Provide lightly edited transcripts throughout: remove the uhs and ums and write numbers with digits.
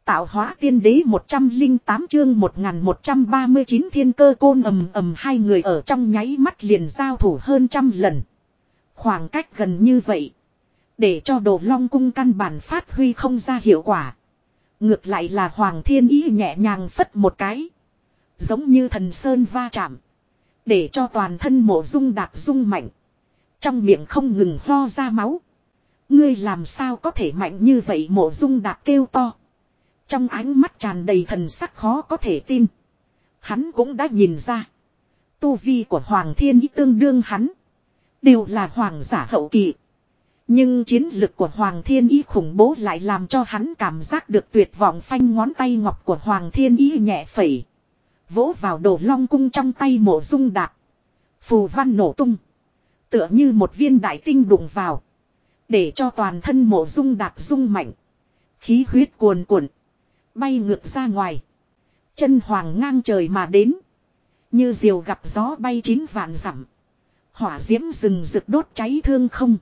Tạo hóa tiên đế 108 chương 1139 thiên cơ côn ầm ầm, hai người ở trong nháy mắt liền giao thủ hơn 100 lần. Khoảng cách gần như vậy. Để cho Đồ Long cung căn bản phát huy không ra hiệu quả. Ngược lại là Hoàng Thiên Ý nhẹ nhàng phất một cái. Giống như thần sơn va chạm. Để cho toàn thân Mộ Dung Đạt rung mạnh. Trong miệng không ngừng ho ra máu. Ngươi làm sao có thể mạnh như vậy, Mộ Dung Đạt kêu to. Trong ánh mắt tràn đầy thần sắc khó có thể tin. Hắn cũng đã nhìn ra. Tu vi của Hoàng Thiên Ý tương đương hắn. Đều là hoàng giả hậu kỳ. Nhưng chiến lực của Hoàng Thiên Ý khủng bố lại làm cho hắn cảm giác được tuyệt vọng. Phanh, ngón tay ngọc của Hoàng Thiên Ý nhẹ phẩy. Vỗ vào Đồ Long cung trong tay Mộ Dung Đạt. Phù văn nổ tung. Tựa như một viên đại tinh đụng vào. Để cho toàn thân Mộ Dung Đạt rung mạnh. Khí huyết cuồn cuộn. Bay ngược ra ngoài. Chân hoàng ngang trời mà đến. Như diều gặp gió bay 9 vạn dặm. Hỏa diễm rừng rực đốt cháy thương không.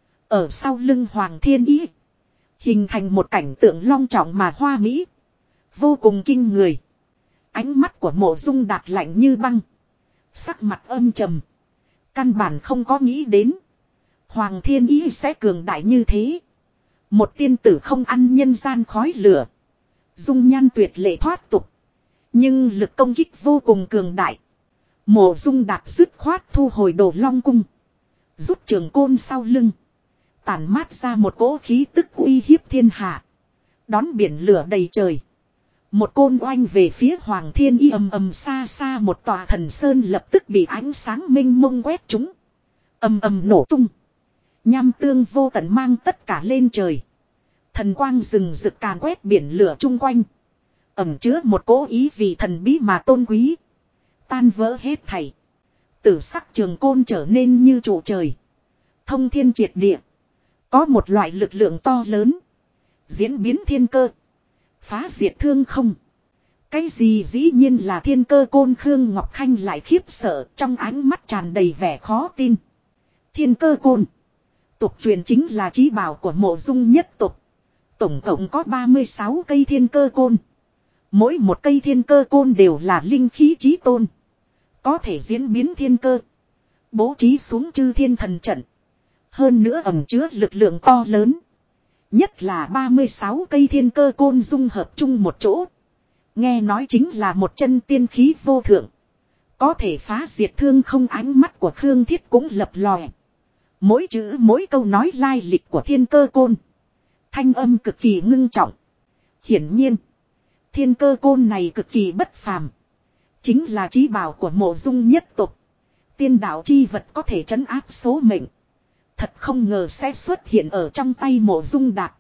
Ở sau lưng Hoàng Thiên Ý. Hình thành một cảnh tượng long trọng mà hoa mỹ. Vô cùng kinh người. Ánh mắt của Mộ Dung Đạt lạnh như băng. Sắc mặt âm trầm. Căn bản không có nghĩ đến. Hoàng Thiên Ý sẽ cường đại như thế. Một tiên tử không ăn nhân gian khói lửa. Dung nhan tuyệt lệ thoát tục. Nhưng lực công kích vô cùng cường đại. Mộ Dung Đạt dứt khoát thu hồi Đồ Long cung. Rút trường côn sau lưng. Tản mát ra một cỗ khí tức uy hiếp thiên hạ. Đón biển lửa đầy trời. Một côn oanh về phía Hoàng Thiên Ý, ầm ầm, xa xa một tòa thần sơn lập tức bị ánh sáng minh mông quét trúng. Ầm ầm nổ tung. Nham tương vô tận mang tất cả lên trời. Thần quang rừng rực càn quét biển lửa chung quanh. Ẩn chứa một cỗ ý vì thần bí mà tôn quý. Tan vỡ hết thảy. Tử sắc trường côn trở nên như trụ trời. Thông thiên triệt địa. Có một loại lực lượng to lớn. Diễn biến thiên cơ. Phá diệt thương không. Cái gì? Dĩ nhiên là thiên cơ côn. Khương Ngọc Khanh lại khiếp sợ, trong ánh mắt tràn đầy vẻ khó tin. Thiên cơ côn. Tục truyền chính là chí bảo của Mộ Dung nhất tộc. Tổng cộng có 36 cây thiên cơ côn. Mỗi một cây thiên cơ côn đều là linh khí chí tôn. Có thể diễn biến thiên cơ. Bố trí xuống chư thiên thần trận. Hơn nữa ẩn chứa lực lượng to lớn. Nhất là 36 cây thiên cơ côn dung hợp chung một chỗ. Nghe nói chính là một chân tiên khí vô thượng. Có thể phá diệt thương không. Ánh mắt của Khương Thiết cũng lập lòe. Mỗi chữ mỗi câu nói lai lịch của thiên cơ côn. Thanh âm cực kỳ ngưng trọng. Hiển nhiên. Thiên cơ côn này cực kỳ bất phàm. Chính là chí bảo của Mộ Dung nhất tộc. Tiên đạo chi vật có thể trấn áp số mệnh. Thật không ngờ sẽ xuất hiện ở trong tay Mộ Dung Đạt.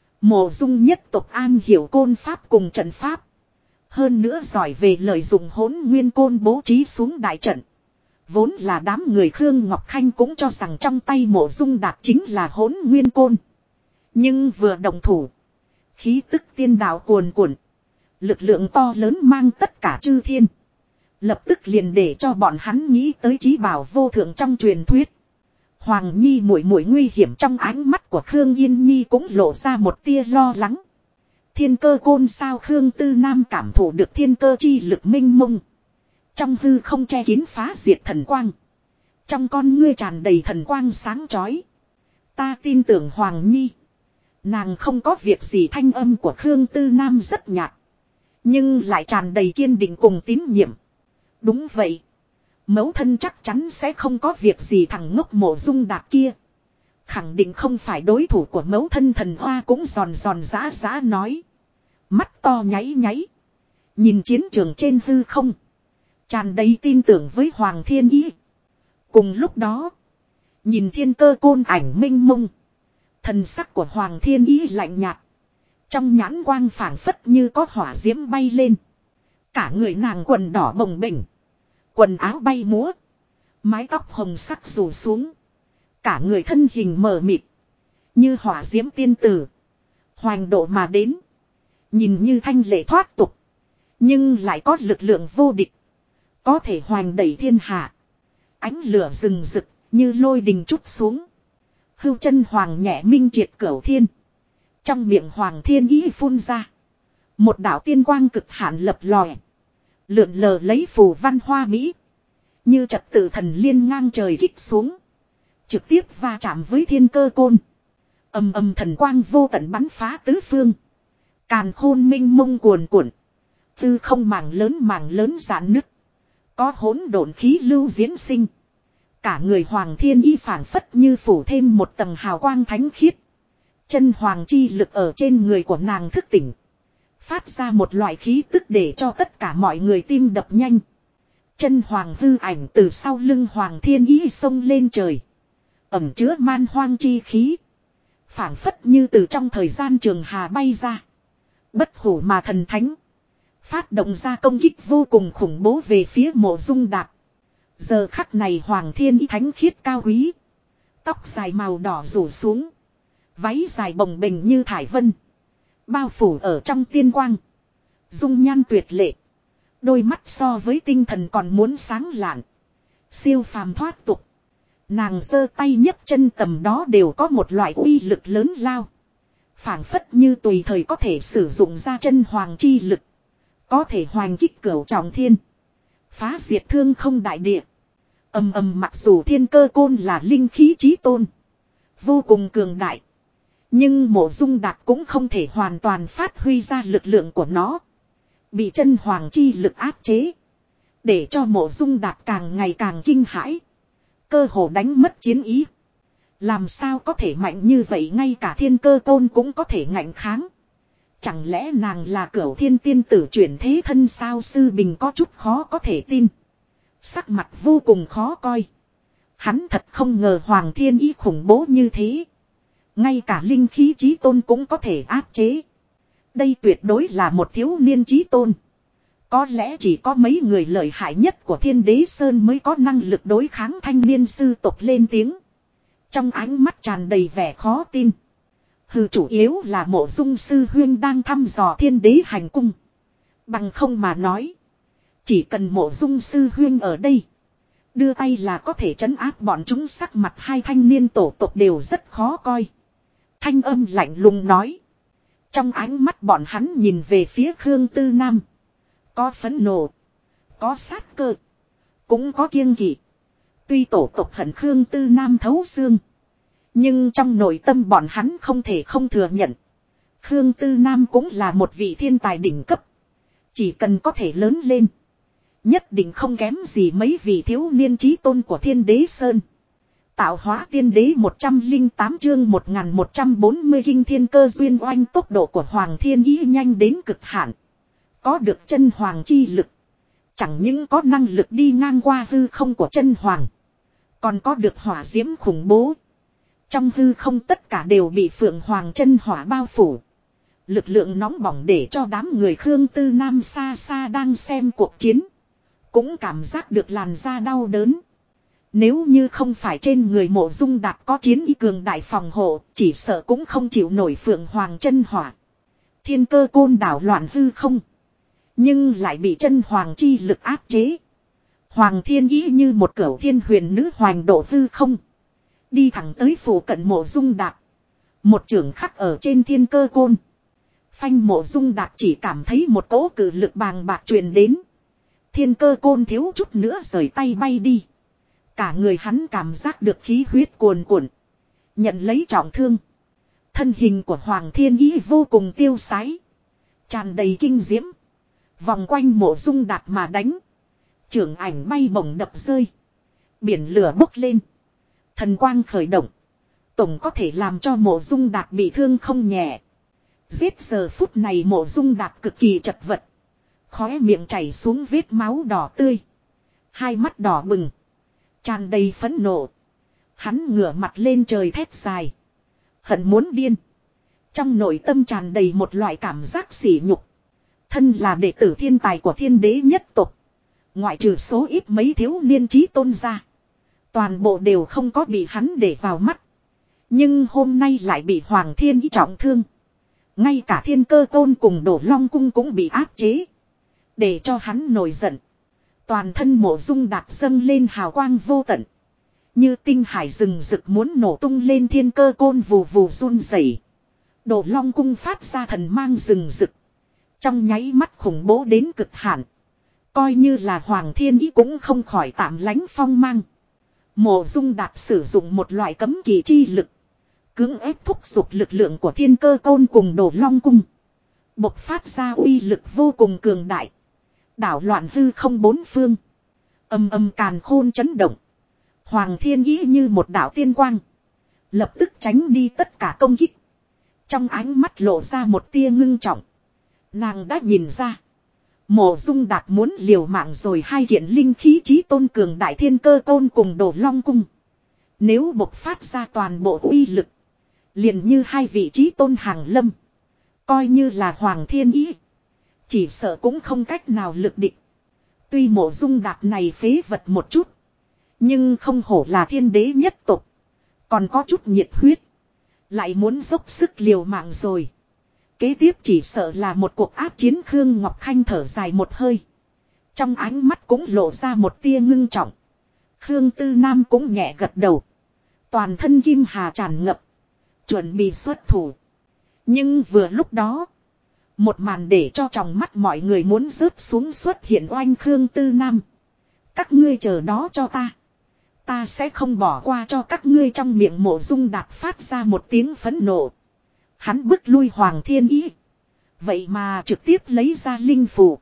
Mộ Dung nhất tộc an hiểu côn pháp cùng trận pháp. Hơn nữa giỏi về lợi dụng hỗn nguyên côn bố trí xuống đại trận. Vốn là đám người Khương Ngọc Khanh cũng cho rằng trong tay Mộ Dung Đạt chính là hỗn nguyên côn. Nhưng vừa động thủ. Khí tức tiên đạo cuồn cuộn. Lực lượng to lớn mang tất cả chư thiên. Lập tức liền để cho bọn hắn nghĩ tới chí bảo vô thượng trong truyền thuyết. Hoàng Nhi muội muội nguy hiểm. Trong ánh mắt của Khương Yên Nhi cũng lộ ra một tia lo lắng. Thiên cơ côn sao? Khương Tư Nam cảm thụ được thiên cơ chi lực minh mông. Trong hư không che kín phá diệt thần quang. Trong con ngươi tràn đầy thần quang sáng chói. Ta tin tưởng Hoàng Nhi. Nàng không có việc gì. Thanh âm của Khương Tư Nam rất nhạt. Nhưng lại tràn đầy kiên định cùng tín nhiệm. Đúng vậy. Mẫu thân chắc chắn sẽ không có việc gì. Thằng ngốc Mộ Dung Đạt kia khẳng định không phải đối thủ của mẫu thân. Thần Hoa cũng giòn giòn giã giã nói. Mắt to nháy nháy. Nhìn chiến trường trên hư không. Tràn đầy tin tưởng với Hoàng Thiên Ý. Cùng lúc đó. Nhìn thiên cơ côn ảnh minh mông. Thần sắc của Hoàng Thiên Ý lạnh nhạt. Trong nhãn quang phảng phất như có hỏa diễm bay lên. Cả người nàng quần đỏ bồng bềnh. Quần áo bay múa. Mái tóc hồng sắc rủ xuống. Cả người thân hình mờ mịt. Như hỏa diễm tiên tử. Hoành độ mà đến. Nhìn như thanh lệ thoát tục. Nhưng lại có lực lượng vô địch. Có thể hoành đẩy thiên hạ. Ánh lửa rừng rực như lôi đình trút xuống. Hưu chân hoàng nhẹ minh triệt cửu thiên. Trong miệng Hoàng Thiên Ý phun ra. Một đạo tiên quang cực hạn lập lòe. Lượn lờ lấy phù văn hoa mỹ. Như trật tự thần liên ngang trời kích xuống. Trực tiếp va chạm với thiên cơ côn. Ầm ầm thần quang vô tận bắn phá tứ phương. Càn khôn minh mông cuồn cuộn. Tư không mảng lớn giãn nứt. Có hỗn độn khí lưu diễn sinh. Cả người hoàng thiên y phảng phất như phủ thêm một tầng hào quang thánh khiết. Chân hoàng chi lực ở trên người của nàng thức tỉnh. Phát ra một loại khí tức để cho tất cả mọi người tim đập nhanh. Chân hoàng hư ảnh từ sau lưng hoàng thiên y xông lên trời. Ẩm chứa man hoang chi khí. Phảng phất như từ trong thời gian trường hà bay ra. Bất hủ mà thần thánh. Phát động ra công kích vô cùng khủng bố về phía Mộ Dung Đạp. Giờ khắc này hoàng thiên y thánh khiết cao quý. Tóc dài màu đỏ rủ xuống. Váy dài bồng bềnh như thải vân. Bao phủ ở trong tiên quang. Dung nhan tuyệt lệ. Đôi mắt so với tinh thần còn muốn sáng lạn. Siêu phàm thoát tục. Nàng giơ tay nhấc chân tầm đó đều có một loại uy lực lớn lao. Phảng phất như tùy thời có thể sử dụng ra chân hoàng chi lực. Có thể hoành kích cửu trọng thiên. Phá diệt thương không đại địa. Ầm ầm, mặc dù thiên cơ côn là linh khí chí tôn. Vô cùng cường đại. Nhưng Mộ Dung Đạp cũng không thể hoàn toàn phát huy ra lực lượng của nó. Bị chân hoàng chi lực áp chế. Để cho Mộ Dung Đạp càng ngày càng kinh hãi. Cơ hồ đánh mất chiến ý. Làm sao có thể mạnh như vậy, ngay cả thiên cơ côn cũng có thể ngạnh kháng. Chẳng lẽ nàng là Cửu Thiên tiên tử chuyển thế thân sao? Sư Bình có chút khó có thể tin. Sắc mặt vô cùng khó coi. Hắn thật không ngờ Hoàng Thiên Ý khủng bố như thế. Ngay cả linh khí chí tôn cũng có thể áp chế. Đây tuyệt đối là một thiếu niên chí tôn. Có lẽ chỉ có mấy người lợi hại nhất của Thiên Đế Sơn mới có năng lực đối kháng. Thanh niên sư tộc lên tiếng. Trong ánh mắt tràn đầy vẻ khó tin. Hừ, chủ yếu là Mộ Dung sư huyên đang thăm dò Thiên Đế hành cung. Bằng không mà nói, chỉ cần Mộ Dung sư huyên ở đây, đưa tay là có thể trấn áp bọn chúng. Sắc mặt hai thanh niên tổ tộc đều rất khó coi. Thanh âm lạnh lùng nói. Trong ánh mắt bọn hắn nhìn về phía Khương Tư Nam. Có phẫn nộ, có sát cơ, cũng có kiêng kỵ. Tuy tổ tộc hận Khương Tư Nam thấu xương, nhưng trong nội tâm bọn hắn không thể không thừa nhận. Khương Tư Nam cũng là một vị thiên tài đỉnh cấp. Chỉ cần có thể lớn lên, nhất định không kém gì mấy vị thiếu niên chí tôn của Thiên Đế Sơn. Tạo hóa tiên đế 108 chương 1140 kinh thiên cơ duyên oanh. Tốc độ của Hoàng Thiên Ý nhanh đến cực hạn. Có được chân hoàng chi lực. Chẳng những có năng lực đi ngang qua hư không của chân hoàng, còn có được hỏa diễm khủng bố. Trong hư không tất cả đều bị Phượng Hoàng chân hỏa bao phủ. Lực lượng nóng bỏng để cho đám người Khương Tư Nam xa xa đang xem cuộc chiến cũng cảm giác được làn da đau đớn. Nếu như không phải trên người Mộ Dung Đạp có chiến ý cường đại phòng hộ, chỉ sợ cũng không chịu nổi Phượng Hoàng chân hỏa. Thiên cơ côn đảo loạn hư không, nhưng lại bị chân hoàng chi lực áp chế. Hoàng Thiên Ý như một cửu thiên huyền nữ hoành độ hư không, đi thẳng tới phủ cận Mộ Dung Đạp. Một chưởng khắc ở trên thiên cơ côn. Phanh, Mộ Dung Đạp chỉ cảm thấy một cỗ cự lực bàng bạc truyền đến. Thiên cơ côn thiếu chút nữa rời tay bay đi. Cả người hắn cảm giác được khí huyết cuồn cuộn, nhận lấy trọng thương. Thân hình của Hoàng Thiên Ý vô cùng tiêu sái, tràn đầy kinh diễm, vòng quanh Mộ Dung Đạp mà đánh. Chưởng ảnh bay bổng đập rơi, biển lửa bốc lên, thần quang khởi động, tổng có thể làm cho Mộ Dung Đạp bị thương không nhẹ. Giết, giờ phút này Mộ Dung Đạp cực kỳ chật vật, khóe miệng chảy xuống vết máu đỏ tươi, hai mắt đỏ bừng, tràn đầy phẫn nộ. Hắn ngửa mặt lên trời thét dài, hận muốn điên. Trong nội tâm tràn đầy một loại cảm giác sỉ nhục. Thân là đệ tử thiên tài của Thiên Đế nhất tộc, ngoại trừ số ít mấy thiếu niên chí tôn ra, toàn bộ đều không có bị hắn để vào mắt. Nhưng hôm nay lại bị Hoàng Thiên Ý trọng thương. Ngay cả thiên cơ côn cùng Đổ Long cung cũng bị áp chế, để cho hắn nổi giận. Toàn thân Mộ Dung Đạp dâng lên hào quang vô tận, như tinh hải rừng rực muốn nổ tung lên. Thiên cơ côn vù vù run rẩy, Đổ Long cung phát ra thần mang rừng rực, Trong nháy mắt khủng bố đến cực hạn. Coi như là Hoàng Thiên Ý cũng không khỏi tạm lánh phong mang. Mộ Dung Đạt sử dụng một loại cấm kỵ chi lực. Cưỡng ép thúc giục lực lượng của Thiên Cơ Côn cùng Đồ Long Cung. Bộc phát ra uy lực vô cùng cường đại. Đảo loạn hư không bốn phương. Âm âm càn khôn chấn động. Hoàng Thiên Ý như một đạo tiên quang. Lập tức tránh đi tất cả công kích. Trong ánh mắt lộ ra một tia ngưng trọng. Nàng đã nhìn ra. Mộ Dung Đạt muốn liều mạng rồi, hai kiện linh khí chí tôn cường đại Thiên Cơ Côn cùng Đồ Long Cung. Nếu bộc phát ra toàn bộ uy lực. Liền như hai vị chí tôn hàng lâm. Coi như là Hoàng Thiên Ý. Chỉ sợ cũng không cách nào lực địch. Tuy Mộ Dung Đạt này phế vật một chút. Nhưng không hổ là thiên đế nhất tộc. Còn có chút nhiệt huyết. Lại muốn dốc sức liều mạng rồi. Kế tiếp chỉ sợ là một cuộc áp chiến. Khương Ngọc Khanh thở dài một hơi. Trong ánh mắt cũng lộ ra một tia ngưng trọng. Khương Tư Nam cũng nhẹ gật đầu. Toàn thân kim hà tràn ngập. Chuẩn bị xuất thủ. Nhưng vừa lúc đó. Một màn để cho trong mắt mọi người muốn rớt xuống xuất hiện oanh Khương Tư Nam. Các ngươi chờ đó cho ta. Ta sẽ không bỏ qua cho các ngươi. Trong miệng Mộ Dung Đạt phát ra một tiếng phẫn nộ. Hắn bức lui Hoàng Thiên Ý. Vậy mà trực tiếp lấy ra linh phù.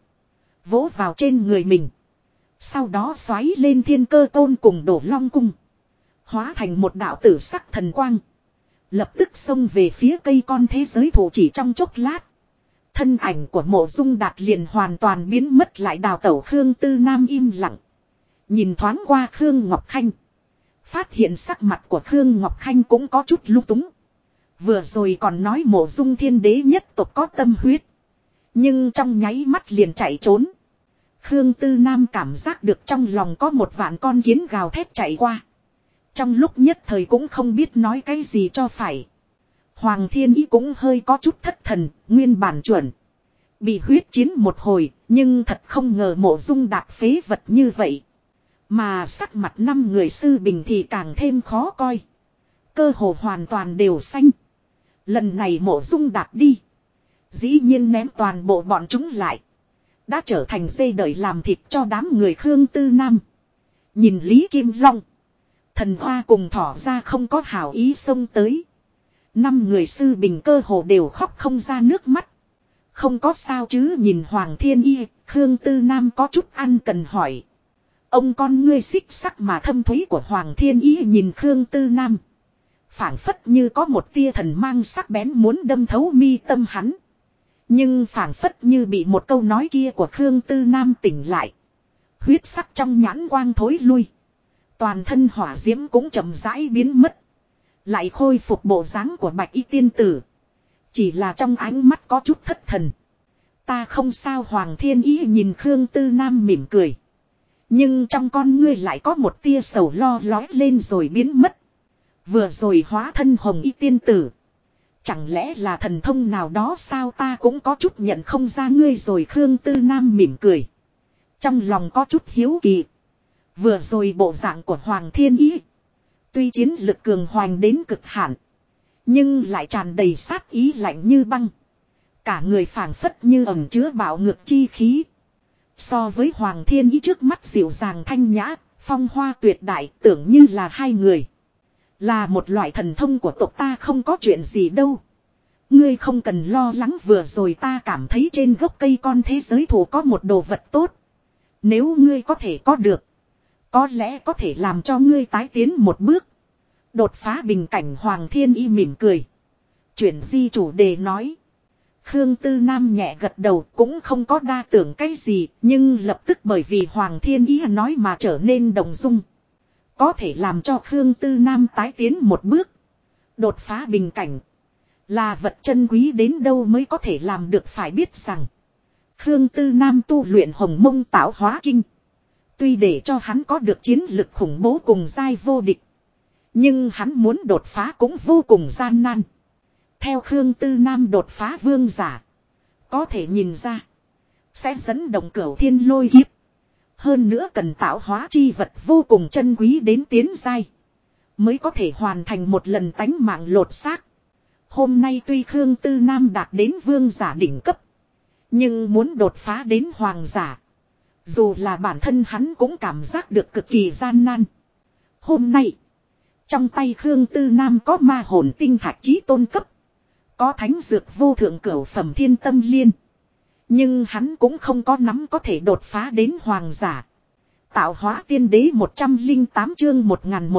Vỗ vào trên người mình. Sau đó xoáy lên Thiên Cơ Côn cùng Đồ Long Cung. Hóa thành một đạo tử sắc thần quang. Lập tức xông về phía cây con thế giới thủ chỉ trong chốc lát. Thân ảnh của Mộ Dung Đạt liền hoàn toàn biến mất lại. Đào tẩu Khương Tư Nam im lặng. Nhìn thoáng qua Khương Ngọc Khanh. Phát hiện sắc mặt của Khương Ngọc Khanh cũng có chút lung túng. Vừa rồi còn nói Mộ Dung thiên đế nhất tộc có tâm huyết. Nhưng trong nháy mắt liền chạy trốn. Khương Tư Nam cảm giác được trong lòng có một vạn con kiến gào thét chạy qua. Trong lúc nhất thời cũng không biết nói cái gì cho phải. Hoàng Thiên Ý cũng hơi có chút thất thần, nguyên bản chuẩn. Bị huyết chiến một hồi, nhưng thật không ngờ Mộ Dung Đạt phế vật như vậy. Mà sắc mặt năm người sư bình thì càng thêm khó coi. Cơ hồ hoàn toàn đều xanh. Lần này Mộ Dung Đạt đi. Dĩ nhiên ném toàn bộ bọn chúng lại. Đã trở thành dây đợi làm thịt cho đám người Khương Tư Nam. Nhìn Lý Kim Long. Thần Hoa cùng Thỏ ra không có hảo ý xông tới. Năm người sư bình cơ hồ đều khóc không ra nước mắt. Không có sao chứ, nhìn Hoàng Thiên Y, Khương Tư Nam có chút ăn cần hỏi. Ông con ngươi xích sắc mà thâm thúy của Hoàng Thiên Y nhìn Khương Tư Nam. Phảng phất như có một tia thần mang sắc bén muốn đâm thấu mi tâm hắn. Nhưng phảng phất như bị một câu nói kia của Khương Tư Nam tỉnh lại. Huyết sắc trong nhãn quang thối lui. Toàn thân hỏa diễm cũng chậm rãi biến mất. Lại khôi phục bộ dáng của Bạch Y tiên tử. Chỉ là trong ánh mắt có chút thất thần. Ta không sao. Hoàng Thiên Ý nhìn Khương Tư Nam mỉm cười. Nhưng trong con ngươi lại có một tia sầu lo lói lên rồi biến mất. Vừa rồi hóa thân Hồng Y tiên tử. Chẳng lẽ là thần thông nào đó sao, ta cũng có chút nhận không ra ngươi rồi. Khương Tư Nam mỉm cười. Trong lòng có chút hiếu kỳ. Vừa rồi bộ dạng của Hoàng Thiên Ý. Tuy chiến lực cường hoành đến cực hạn. Nhưng lại tràn đầy sát ý lạnh như băng. Cả người phảng phất như ẩn chứa bạo ngược chi khí. So với Hoàng Thiên Ý trước mắt dịu dàng thanh nhã, phong hoa tuyệt đại, tưởng như là hai người. Là một loại thần thông của tộc ta, không có chuyện gì đâu. Ngươi không cần lo lắng, vừa rồi ta cảm thấy trên gốc cây con thế giới thủ có một đồ vật tốt. Nếu ngươi có thể có được, có lẽ có thể làm cho ngươi tái tiến một bước. Đột phá bình cảnh. Hoàng Thiên Y mỉm cười. Chuyển di chủ đề nói. Khương Tư Nam nhẹ gật đầu, cũng không có đa tưởng cái gì, nhưng lập tức bởi vì Hoàng Thiên Y nói mà trở nên động dung. Có thể làm cho Khương Tư Nam tái tiến một bước. Đột phá bình cảnh. Là vật chân quý đến đâu mới có thể làm được, phải biết rằng. Khương Tư Nam tu luyện Hồng Mông Tạo Hóa Kinh. Tuy để cho hắn có được chiến lực khủng bố cùng giai vô địch. Nhưng hắn muốn đột phá cũng vô cùng gian nan. Theo Khương Tư Nam đột phá vương giả. Có thể nhìn ra. Sẽ dẫn động cửu thiên lôi kiếp. Hơn nữa cần tạo hóa chi vật vô cùng chân quý đến tiến giai. Mới có thể hoàn thành một lần tánh mạng lột xác. Hôm nay tuy Khương Tư Nam đạt đến vương giả đỉnh cấp. Nhưng muốn đột phá đến hoàng giả. Dù là bản thân hắn cũng cảm giác được cực kỳ gian nan. Hôm nay. Trong tay Khương Tư Nam có ma hồn tinh thạch chí tôn cấp. Có thánh dược vô thượng cửu phẩm thiên tâm liên. Nhưng hắn cũng không có nắm có thể đột phá đến hoàng giả. Tạo hóa tiên đế 108 chương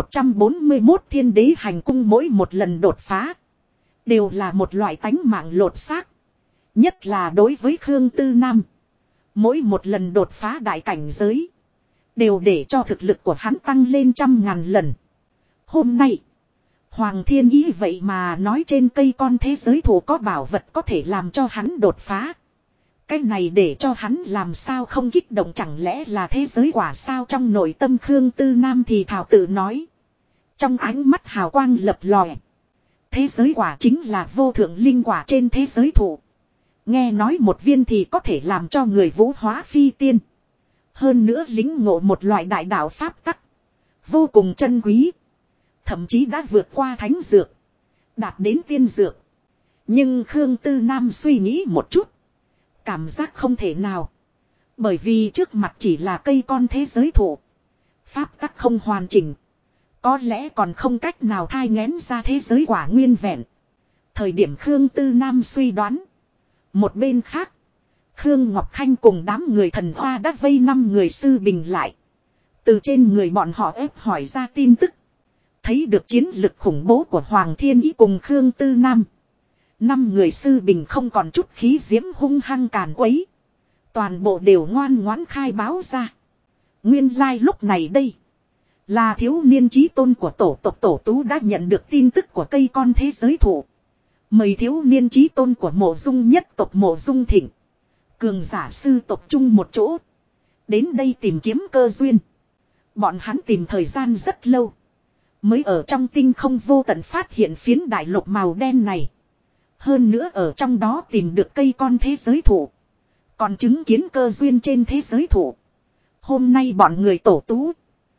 1141 thiên đế hành cung mỗi một lần đột phá. Đều là một loại tánh mạng lột xác. Nhất là đối với Khương Tư Nam. Mỗi một lần đột phá đại cảnh giới. Đều để cho thực lực của hắn tăng lên 100.000 lần. Hôm nay. Hoàng Thiên Ý vậy mà nói trên cây con thế giới thù có bảo vật có thể làm cho hắn đột phá. Cái này để cho hắn làm sao không kích động, chẳng lẽ là thế giới quả sao, trong nội tâm Khương Tư Nam thì thảo tự nói. Trong ánh mắt hào quang lập lòe. Thế giới quả chính là vô thượng linh quả trên thế giới thụ. Nghe nói một viên thì có thể làm cho người vũ hóa phi tiên. Hơn nữa lính ngộ một loại đại đạo pháp tắc. Vô cùng chân quý. Thậm chí đã vượt qua thánh dược. Đạt đến tiên dược. Nhưng Khương Tư Nam suy nghĩ một chút. Cảm giác không thể nào. Bởi vì trước mặt chỉ là cây con thế giới thụ. Pháp tắc không hoàn chỉnh. Có lẽ còn không cách nào thai nghén ra thế giới quả nguyên vẹn. Thời điểm Khương Tư Nam suy đoán. Một bên khác. Khương Ngọc Khanh cùng đám người thần hoa đã vây 5 người sư bình lại. Từ trên người bọn họ ép hỏi ra tin tức. Thấy được chiến lực khủng bố của Hoàng Thiên Ý cùng Khương Tư Nam. 5 người sư bình không còn chút khí diễm hung hăng càn quấy. Toàn bộ đều ngoan ngoãn khai báo ra. Nguyên lai lúc này đây. Là thiếu niên chí tôn của tổ tộc Tổ Tú đã nhận được tin tức của cây con thế giới thụ. Mời thiếu niên chí tôn của Mộ Dung nhất tộc Mộ Dung Thịnh. Cường giả sư tộc chung một chỗ. Đến đây tìm kiếm cơ duyên. Bọn hắn tìm thời gian rất lâu. Mới ở trong tinh không vô tận phát hiện phiến đại lục màu đen này. Hơn nữa ở trong đó tìm được cây con thế giới thụ. Còn chứng kiến cơ duyên trên thế giới thụ. Hôm nay bọn người Tổ Tú.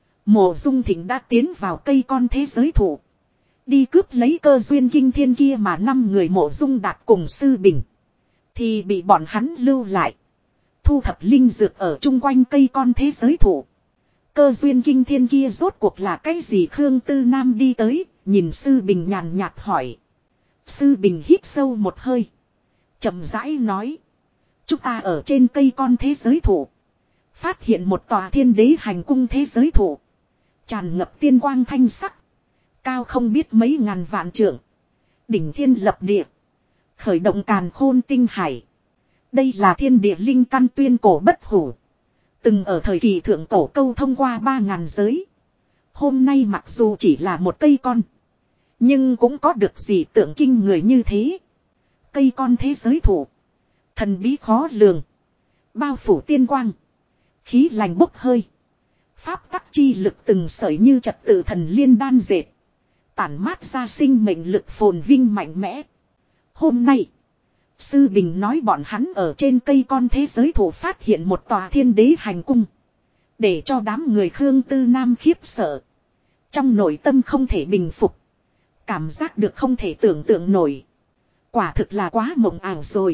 Mộ Dung Thịnh đã tiến vào cây con thế giới thụ. Đi cướp lấy cơ duyên kinh thiên kia mà 5 người Mộ Dung Đạt cùng sư bình. Thì bị bọn hắn lưu lại. Thu thập linh dược ở chung quanh cây con thế giới thụ. Cơ duyên kinh thiên kia rốt cuộc là cái gì? Khương Tư Nam đi tới, nhìn sư bình nhàn nhạt hỏi. Sư bình hít sâu một hơi. Chậm rãi nói. Chúng ta ở trên cây con thế giới thụ. Phát hiện một tòa thiên đế hành cung thế giới thụ. Tràn ngập tiên quang thanh sắc. Cao không biết mấy ngàn vạn trượng. Đỉnh thiên lập địa. Khởi động càn khôn tinh hải. Đây là thiên địa linh căn tuyên cổ bất hủ. Từng ở thời kỳ thượng cổ câu thông qua 3.000 giới. Hôm nay mặc dù chỉ là một cây con. Nhưng cũng có được gì tượng kinh người như thế. Cây con thế giới thụ. Thần bí khó lường. Bao phủ tiên quang. Khí lành bốc hơi. Pháp tắc chi lực từng sợi như trật tự thần liên đan dệt. Tản mát ra sinh mệnh lực phồn vinh mạnh mẽ. Hôm nay. Sư Bình nói bọn hắn ở trên cây con thế giới thụ phát hiện một tòa thiên đế hành cung. Để cho đám người Khương Tư Nam khiếp sợ. Trong nội tâm không thể bình phục. Cảm giác được không thể tưởng tượng nổi. Quả thực là quá mộng ảo rồi.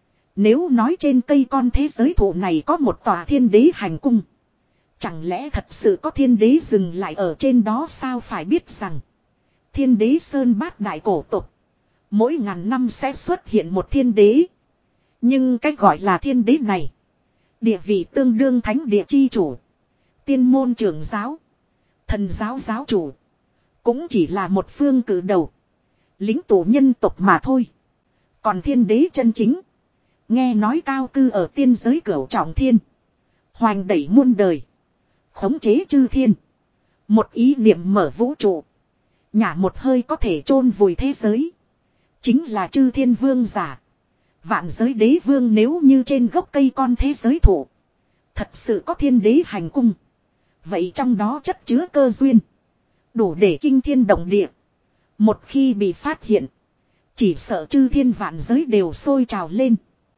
Nếu nói trên cây con thế giới thụ này có một tòa thiên đế hành cung. Chẳng lẽ thật sự có thiên đế dừng lại ở trên đó sao? Phải biết rằng. Thiên đế sơn bát đại cổ tộc. Mỗi ngàn năm sẽ xuất hiện một thiên đế. Nhưng cách gọi là thiên đế này. Địa vị tương đương thánh địa chi chủ. Tiên môn trưởng giáo. Thần giáo giáo chủ. Cũng chỉ là một phương cử đầu. Lính tù nhân tộc mà thôi. Còn thiên đế chân chính. Nghe nói cao cư ở tiên giới cửu trọng thiên. Hoành đẩy muôn đời. Khống chế chư thiên. Một ý niệm mở vũ trụ. Nhả một hơi có thể chôn vùi thế giới. Chính là chư thiên vương giả. Vạn giới đế vương. Nếu như trên gốc cây con thế giới thụ. Thật sự có thiên đế hành cung. Vậy trong đó chất chứa cơ duyên. Đủ để kinh thiên động địa. Một khi bị phát hiện. Chỉ sợ chư thiên vạn giới đều sôi trào lên.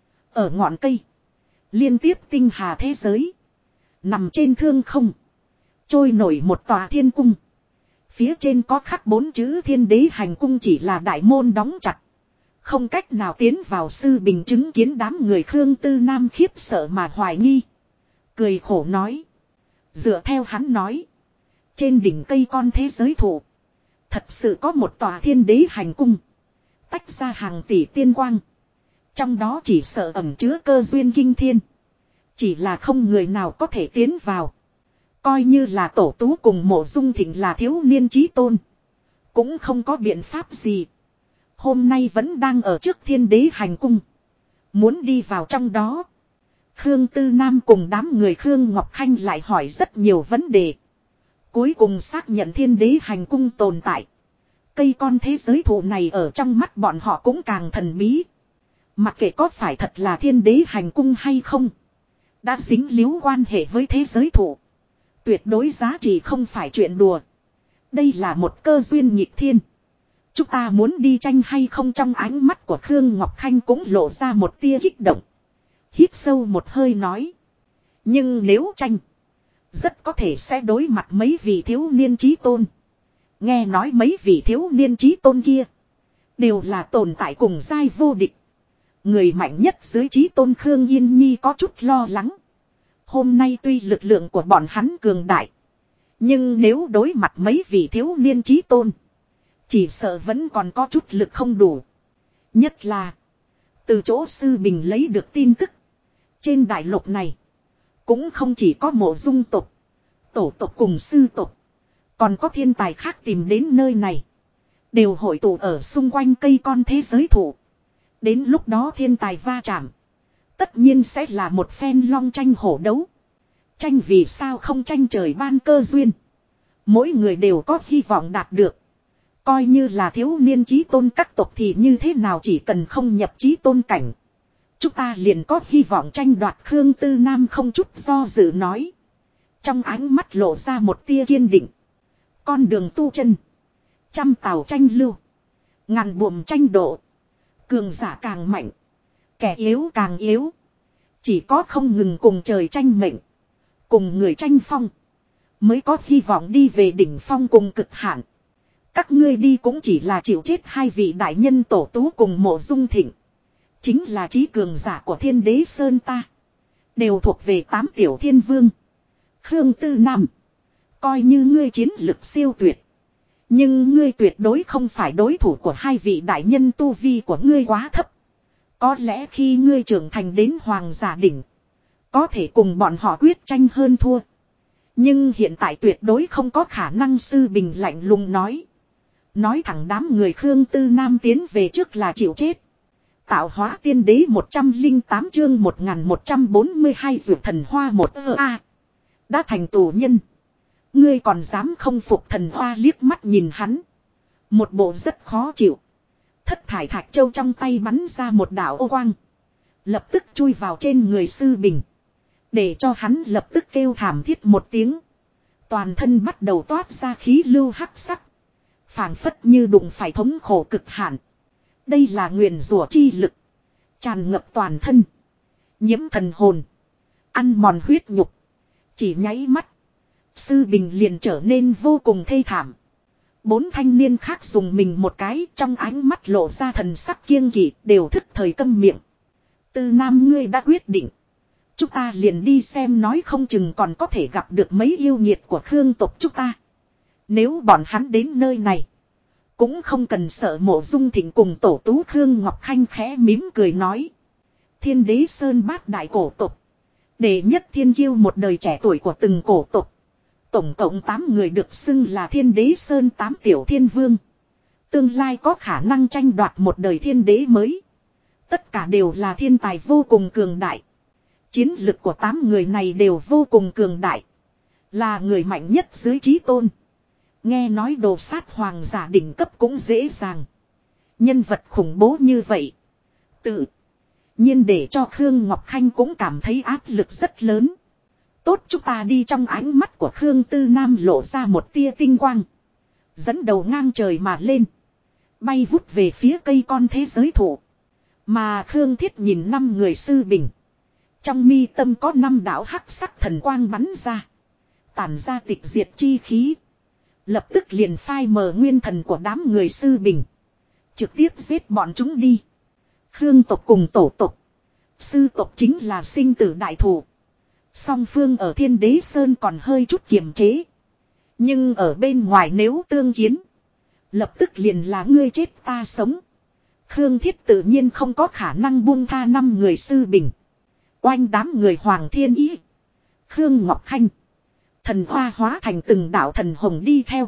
Ở ngọn cây. Liên tiếp tinh hà thế giới. Nằm trên thương không. Trôi nổi một tòa thiên cung. Phía trên có khắc 4 chữ thiên đế hành cung, chỉ là đại môn đóng chặt. Không cách nào tiến vào sư bình chứng kiến đám người Khương Tư Nam khiếp sợ mà hoài nghi. Cười khổ nói. Dựa theo hắn nói. Trên đỉnh cây con thế giới thụ. Thật sự có một tòa thiên đế hành cung. Tách ra hàng tỷ tiên quang. Trong đó chỉ sợ ẩn chứa cơ duyên kinh thiên. Chỉ là không người nào có thể tiến vào. Coi như là tổ tú cùng Mộ Dung Thịnh là thiếu niên chí tôn. Cũng không có biện pháp gì. Hôm nay vẫn đang ở trước thiên đế hành cung. Muốn đi vào trong đó. Khương Tư Nam cùng đám người Khương Ngọc Khanh lại hỏi rất nhiều vấn đề. Cuối cùng xác nhận thiên đế hành cung tồn tại. Cây con thế giới thụ này ở trong mắt bọn họ cũng càng thần bí. Mặc kệ có phải thật là thiên đế hành cung hay không. Đã dính líu quan hệ với thế giới thụ. Tuyệt đối giá trị không phải chuyện đùa. Đây là một cơ duyên nghịch thiên. Chúng ta muốn đi tranh hay không, trong ánh mắt của Khương Ngọc Khanh cũng lộ ra một tia kích động. Hít sâu một hơi nói. Nhưng nếu tranh. Rất có thể sẽ đối mặt mấy vị thiếu niên chí tôn. Nghe nói mấy vị thiếu niên chí tôn kia. Đều là tồn tại cùng giai vô địch. Người mạnh nhất dưới chí tôn Khương Yên Nhi có chút lo lắng. Hôm nay tuy lực lượng của bọn hắn cường đại. Nhưng nếu đối mặt mấy vị thiếu niên chí tôn. Chỉ sợ vẫn còn có chút lực không đủ. Nhất là. Từ chỗ sư bình lấy được tin tức. Trên đại lục này. Cũng không chỉ có Mộ Dung tộc. Tổ tộc cùng sư tộc. Còn có thiên tài khác tìm đến nơi này. Đều hội tụ ở xung quanh cây con thế giới thụ. Đến lúc đó thiên tài va chạm. Tất nhiên sẽ là một phen long tranh hổ đấu. Tranh vì sao không tranh trời ban cơ duyên. Mỗi người đều có hy vọng đạt được. Coi như là thiếu niên chí tôn các tộc thì như thế nào, chỉ cần không nhập chí tôn cảnh. Chúng ta liền có hy vọng tranh đoạt. Khương Tư Nam không chút do dự nói. Trong ánh mắt lộ ra một tia kiên định. Con đường tu chân. Trăm tàu tranh lưu. Ngàn buồm tranh độ. Cường giả càng mạnh. Kẻ yếu càng yếu. Chỉ có không ngừng cùng trời tranh mệnh. Cùng người tranh phong. Mới có hy vọng đi về đỉnh phong cùng cực hạn. Các ngươi đi cũng chỉ là chịu chết hai vị đại nhân tổ tú cùng Mộ Dung Thịnh. Chính là trí cường giả của thiên đế Sơn ta. Đều thuộc về 8 tiểu thiên vương. Khương Tư Nam. Coi như ngươi chiến lực siêu tuyệt. Nhưng ngươi tuyệt đối không phải đối thủ của hai vị đại nhân, tu vi của ngươi quá thấp. Có lẽ khi ngươi trưởng thành đến hoàng giả đỉnh. Có thể cùng bọn họ quyết tranh hơn thua. Nhưng hiện tại tuyệt đối không có khả năng, sư bình lạnh lùng nói. Nói thẳng đám người Khương Tư Nam tiến về trước là chịu chết. Tạo hóa tiên đế 108 chương 1142 dược thần hoa 1A. Đã thành tù nhân. Ngươi còn dám không phục? Thần hoa liếc mắt nhìn hắn. Một bộ rất khó chịu. Thất thải thạch châu trong tay bắn ra một đạo ô quang. Lập tức chui vào trên người sư bình. Để cho hắn lập tức kêu thảm thiết một tiếng. Toàn thân bắt đầu toát ra khí lưu hắc sắc. Phảng phất như đụng phải thống khổ cực hạn. Đây là nguyền rủa chi lực. Tràn ngập toàn thân. Nhiễm thần hồn. Ăn mòn huyết nhục. Chỉ nháy mắt. Sư bình liền trở nên vô cùng thê thảm. 4 thanh niên khác dùng mình một cái, trong ánh mắt lộ ra thần sắc kiêng kỵ, đều thức thời câm miệng. Tư Nam, ngươi đã quyết định. Chúng ta liền đi xem, nói không chừng còn có thể gặp được mấy yêu nghiệt của Khương tộc chúng ta. Nếu bọn hắn đến nơi này, cũng không cần sợ. Mộ Dung Thịnh cùng tổ tú Khương Ngọc Khanh khẽ mím cười nói. Thiên đế Sơn bát đại cổ tộc. Đệ nhất thiên kiêu một đời trẻ tuổi của từng cổ tộc. Tổng cộng 8 người được xưng là thiên đế Sơn 8 tiểu thiên vương. Tương lai có khả năng tranh đoạt một đời thiên đế mới. Tất cả đều là thiên tài vô cùng cường đại. Chiến lực của 8 người này đều vô cùng cường đại. Là người mạnh nhất dưới chí tôn. Nghe nói đồ sát hoàng giả đỉnh cấp cũng dễ dàng. Nhân vật khủng bố như vậy. Tự nhiên để cho Khương Ngọc Khanh cũng cảm thấy áp lực rất lớn. Tốt, chúng ta đi. Trong ánh mắt của Khương Tư Nam lộ ra một tia tinh quang. Dẫn đầu ngang trời mà lên. Bay vút về phía cây con thế giới thụ. Mà Khương Thiết nhìn 5 người sư bình. Trong mi tâm có 5 đạo hắc sắc thần quang bắn ra. Tản ra tịch diệt chi khí. Lập tức liền phai mờ nguyên thần của đám người sư bình. Trực tiếp giết bọn chúng đi. Khương tộc cùng tổ tộc. Sư tộc chính là sinh tử đại thủ. Song phương ở Thiên Đế Sơn còn hơi chút kiềm chế. Nhưng ở bên ngoài nếu tương kiến. Lập tức liền là ngươi chết ta sống. Khương Thiết tự nhiên không có khả năng buông tha 5 người sư bình. Oanh đám người Hoàng Thiên Ý. Khương Ngọc Khanh. Thần hoa hóa thành từng đạo thần hồng đi theo.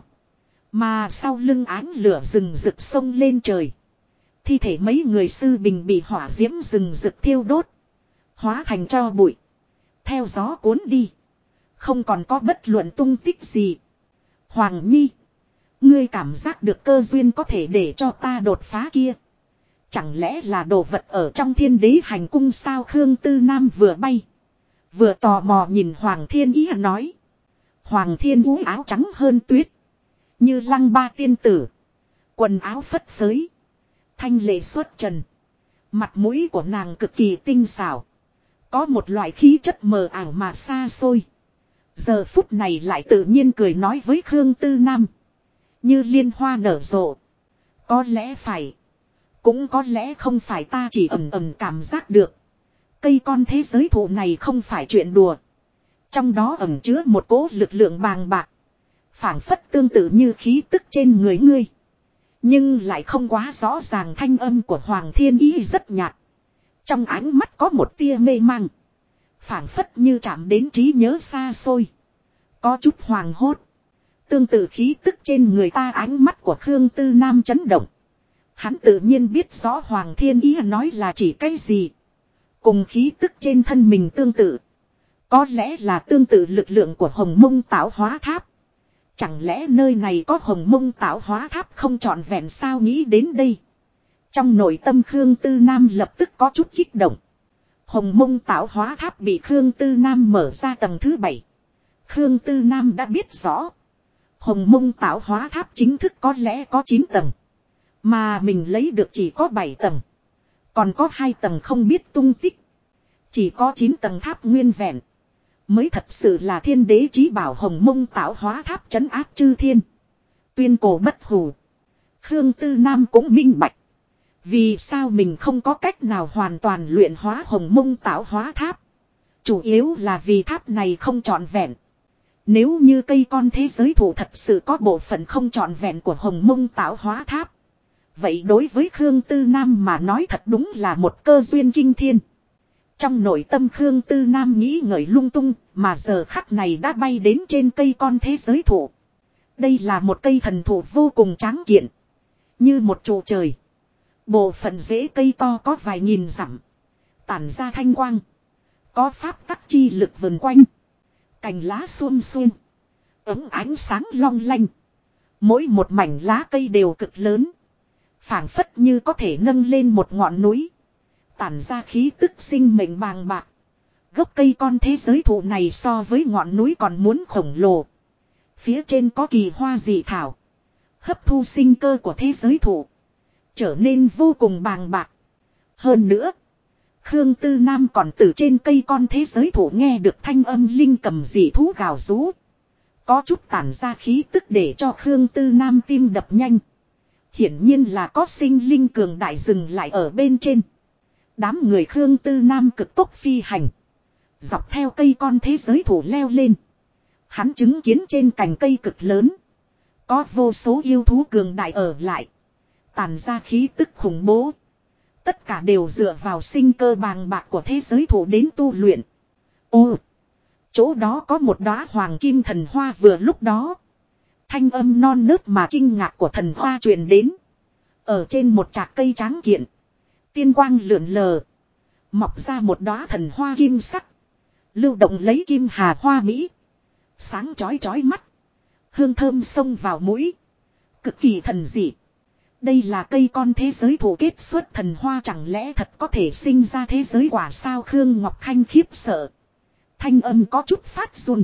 Mà sau lưng áng lửa rừng rực sông lên trời. Thi thể mấy người sư bình bị hỏa diễm rừng rực thiêu đốt. Hóa thành tro bụi. Theo gió cuốn đi. Không còn có bất luận tung tích gì. Hoàng Nhi. Ngươi cảm giác được cơ duyên có thể để cho ta đột phá kia. Chẳng lẽ là đồ vật ở trong Thiên Đế hành cung sao? Khương Tư Nam vừa bay. Vừa tò mò nhìn Hoàng Thiên Ý nói. Hoàng Thiên Ý áo trắng hơn tuyết. Như lăng ba tiên tử. Quần áo phất phới. Thanh lệ xuất trần. Mặt mũi của nàng cực kỳ tinh xảo. Có một loại khí chất mờ ảo mà xa xôi. Giờ phút này lại tự nhiên cười nói với Khương Tư Nam. Như liên hoa nở rộ. Có lẽ phải. Cũng có lẽ không phải, ta chỉ ẩm ẩm cảm giác được. Cây con thế giới thụ này không phải chuyện đùa. Trong đó ẩn chứa một cỗ lực lượng bàng bạc. Phảng phất tương tự như khí tức trên người ngươi. Nhưng lại không quá rõ ràng. Thanh âm của Hoàng Thiên Ý rất nhạt. Trong ánh mắt có một tia mê mang. Phảng phất như chạm đến trí nhớ xa xôi. Có chút hoàng hốt. Tương tự khí tức trên người ta. Ánh mắt của Khương Tư Nam chấn động. Hắn tự nhiên biết rõ Hoàng Thiên Ý nói là chỉ cái gì. Cùng khí tức trên thân mình tương tự. Có lẽ là tương tự lực lượng của Hồng Mông Tạo Hóa Tháp. Chẳng lẽ nơi này có Hồng Mông Tạo Hóa Tháp không trọn vẹn sao? Nghĩ đến đây. Trong nội tâm Khương Tư Nam lập tức có chút kích động. Hồng Mông Tạo Hóa Tháp bị Khương Tư Nam mở ra tầng thứ 7. Khương Tư Nam đã biết rõ. Hồng Mông Tạo Hóa Tháp chính thức có lẽ có 9 tầng. Mà mình lấy được chỉ có 7 tầng. Còn có 2 tầng không biết tung tích. Chỉ có 9 tầng tháp nguyên vẹn. Mới thật sự là thiên đế chí bảo Hồng Mông Tạo Hóa Tháp trấn áp chư thiên. Tuyên cổ bất hủ. Khương Tư Nam cũng minh bạch. Vì sao mình không có cách nào hoàn toàn luyện hóa Hồng Mông Tạo Hóa Tháp. Chủ yếu là vì tháp này không trọn vẹn. Nếu như cây con thế giới thụ thật sự có bộ phận không trọn vẹn của Hồng Mông Tạo Hóa Tháp. Vậy đối với Khương Tư Nam mà nói thật đúng là một cơ duyên kinh thiên. Trong nội tâm Khương Tư Nam nghĩ ngợi lung tung, mà giờ khắc này đã bay đến trên cây con thế giới thụ. Đây là một cây thần thụ vô cùng tráng kiện. Như một trụ trời. Bộ phận rễ cây to có vài nghìn dặm. Tản ra thanh quang. Có pháp tắc chi lực vần quanh. Cành lá xuôn xuôn. Ấm ánh sáng long lanh. Mỗi một mảnh lá cây đều cực lớn. Phảng phất như có thể nâng lên một ngọn núi. Tản ra khí tức sinh mệnh bàng bạc. Gốc cây con thế giới thụ này so với ngọn núi còn muốn khổng lồ. Phía trên có kỳ hoa dị thảo. Hấp thu sinh cơ của thế giới thụ. Trở nên vô cùng bàng bạc. Hơn nữa. Khương Tư Nam còn từ trên cây con thế giới thụ nghe được thanh âm linh cầm dị thú gào rú. Có chút tản ra khí tức để cho Khương Tư Nam tim đập nhanh. Hiển nhiên là có sinh linh cường đại dừng lại ở bên trên. Đám người Khương Tư Nam cực tốc phi hành. Dọc theo cây con thế giới thụ leo lên. Hắn chứng kiến trên cành cây cực lớn. Có vô số yêu thú cường đại ở lại. Tản ra khí tức khủng bố. Tất cả đều dựa vào sinh cơ bàng bạc của thế giới thụ đến tu luyện. Ô! Chỗ đó có một đóa hoàng kim thần hoa. Vừa lúc đó. Thanh âm non nớt mà kinh ngạc của thần hoa truyền đến. Ở trên một trạc cây tráng kiện. Tiên quang lượn lờ. Mọc ra một đóa thần hoa kim sắc. Lưu động lấy kim hà hoa mỹ. Sáng chói chói mắt. Hương thơm xông vào mũi. Cực kỳ thần dị. Đây là cây con thế giới thụ kết xuất thần hoa, chẳng lẽ thật có thể sinh ra thế giới quả sao? Khương Ngọc Khanh khiếp sợ. Thanh âm có chút phát run.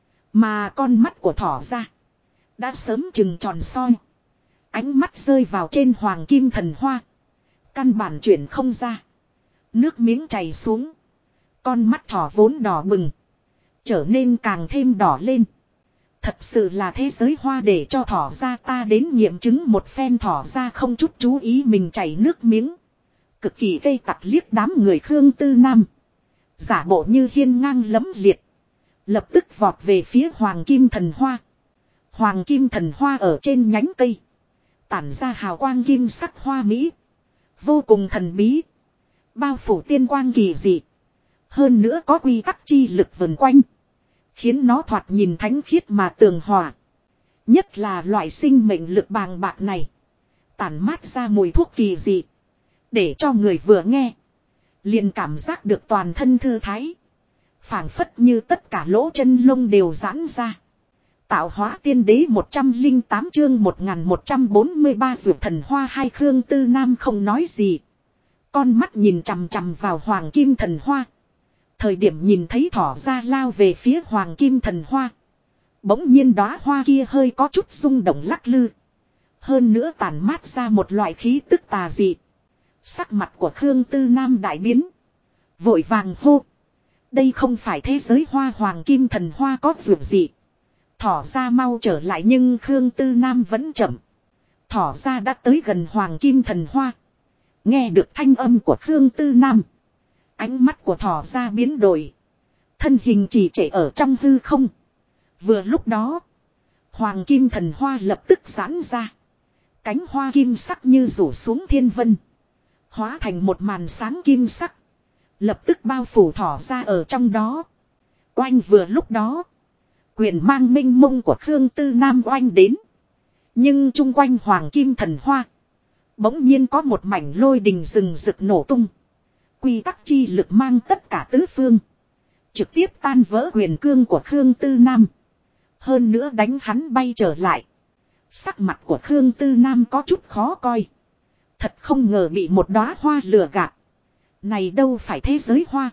Mà con mắt của thỏ ra. Đã sớm chừng tròn soi. Ánh mắt rơi vào trên hoàng kim thần hoa. Căn bản chuyển không ra. Nước miếng chảy xuống. Con mắt thỏ vốn đỏ bừng. Trở nên càng thêm đỏ lên. Thật sự là thế giới hoa, để cho thỏ ra ta đến nghiệm chứng một phen. Thỏ ra không chút chú ý mình chảy nước miếng. Cực kỳ gây tặc liếc đám người Khương Tư Nam. Giả bộ như hiên ngang lẫm liệt. Lập tức vọt về phía Hoàng Kim Thần Hoa. Hoàng Kim Thần Hoa ở trên nhánh cây. Tản ra hào quang kim sắc hoa mỹ. Vô cùng thần bí. Bao phủ tiên quang kỳ dị. Hơn nữa có quy tắc chi lực vần quanh. Khiến nó thoạt nhìn thánh khiết mà tường hòa. Nhất là loại sinh mệnh lực bàng bạc này. Tản mát ra mùi thuốc kỳ dị. Để cho người vừa nghe. Liền cảm giác được toàn thân thư thái. Phảng phất như tất cả lỗ chân lông đều giãn ra. Tạo hóa tiên đế 108 chương 1143 Dược Thần Hoa. Hai Khương Tư Nam không nói gì. Con mắt nhìn chằm chằm vào Hoàng Kim Thần Hoa. Thời điểm nhìn thấy thỏ ra lao về phía Hoàng Kim Thần Hoa. Bỗng nhiên đóa hoa kia hơi có chút rung động lắc lư. Hơn nữa tản mát ra một loại khí tức tà dị. Sắc mặt của Khương Tư Nam đại biến. Vội vàng hô. Đây không phải thế giới hoa. Hoàng Kim Thần Hoa có dược gì. Thỏ ra mau trở lại, nhưng Khương Tư Nam vẫn chậm. Thỏ ra đã tới gần Hoàng Kim Thần Hoa. Nghe được thanh âm của Khương Tư Nam. Ánh mắt của thỏ ra biến đổi. Thân hình trì trệ ở trong hư không. Vừa lúc đó. Hoàng Kim Thần Hoa lập tức giãn ra. Cánh hoa kim sắc như rủ xuống thiên vân. Hóa thành một màn sáng kim sắc. Lập tức bao phủ thỏ ra ở trong đó. Oanh, vừa lúc đó. Quyền mang minh mông của Khương Tư Nam oanh đến. Nhưng chung quanh Hoàng Kim Thần Hoa. Bỗng nhiên có một mảnh lôi đình rừng rực nổ tung. Quy tắc chi lực mang tất cả tứ phương. Trực tiếp tan vỡ quyền cương của Khương Tư Nam. Hơn nữa đánh hắn bay trở lại. Sắc mặt của Khương Tư Nam có chút khó coi. Thật không ngờ bị một đóa hoa lừa gạt. Này đâu phải thế giới hoa.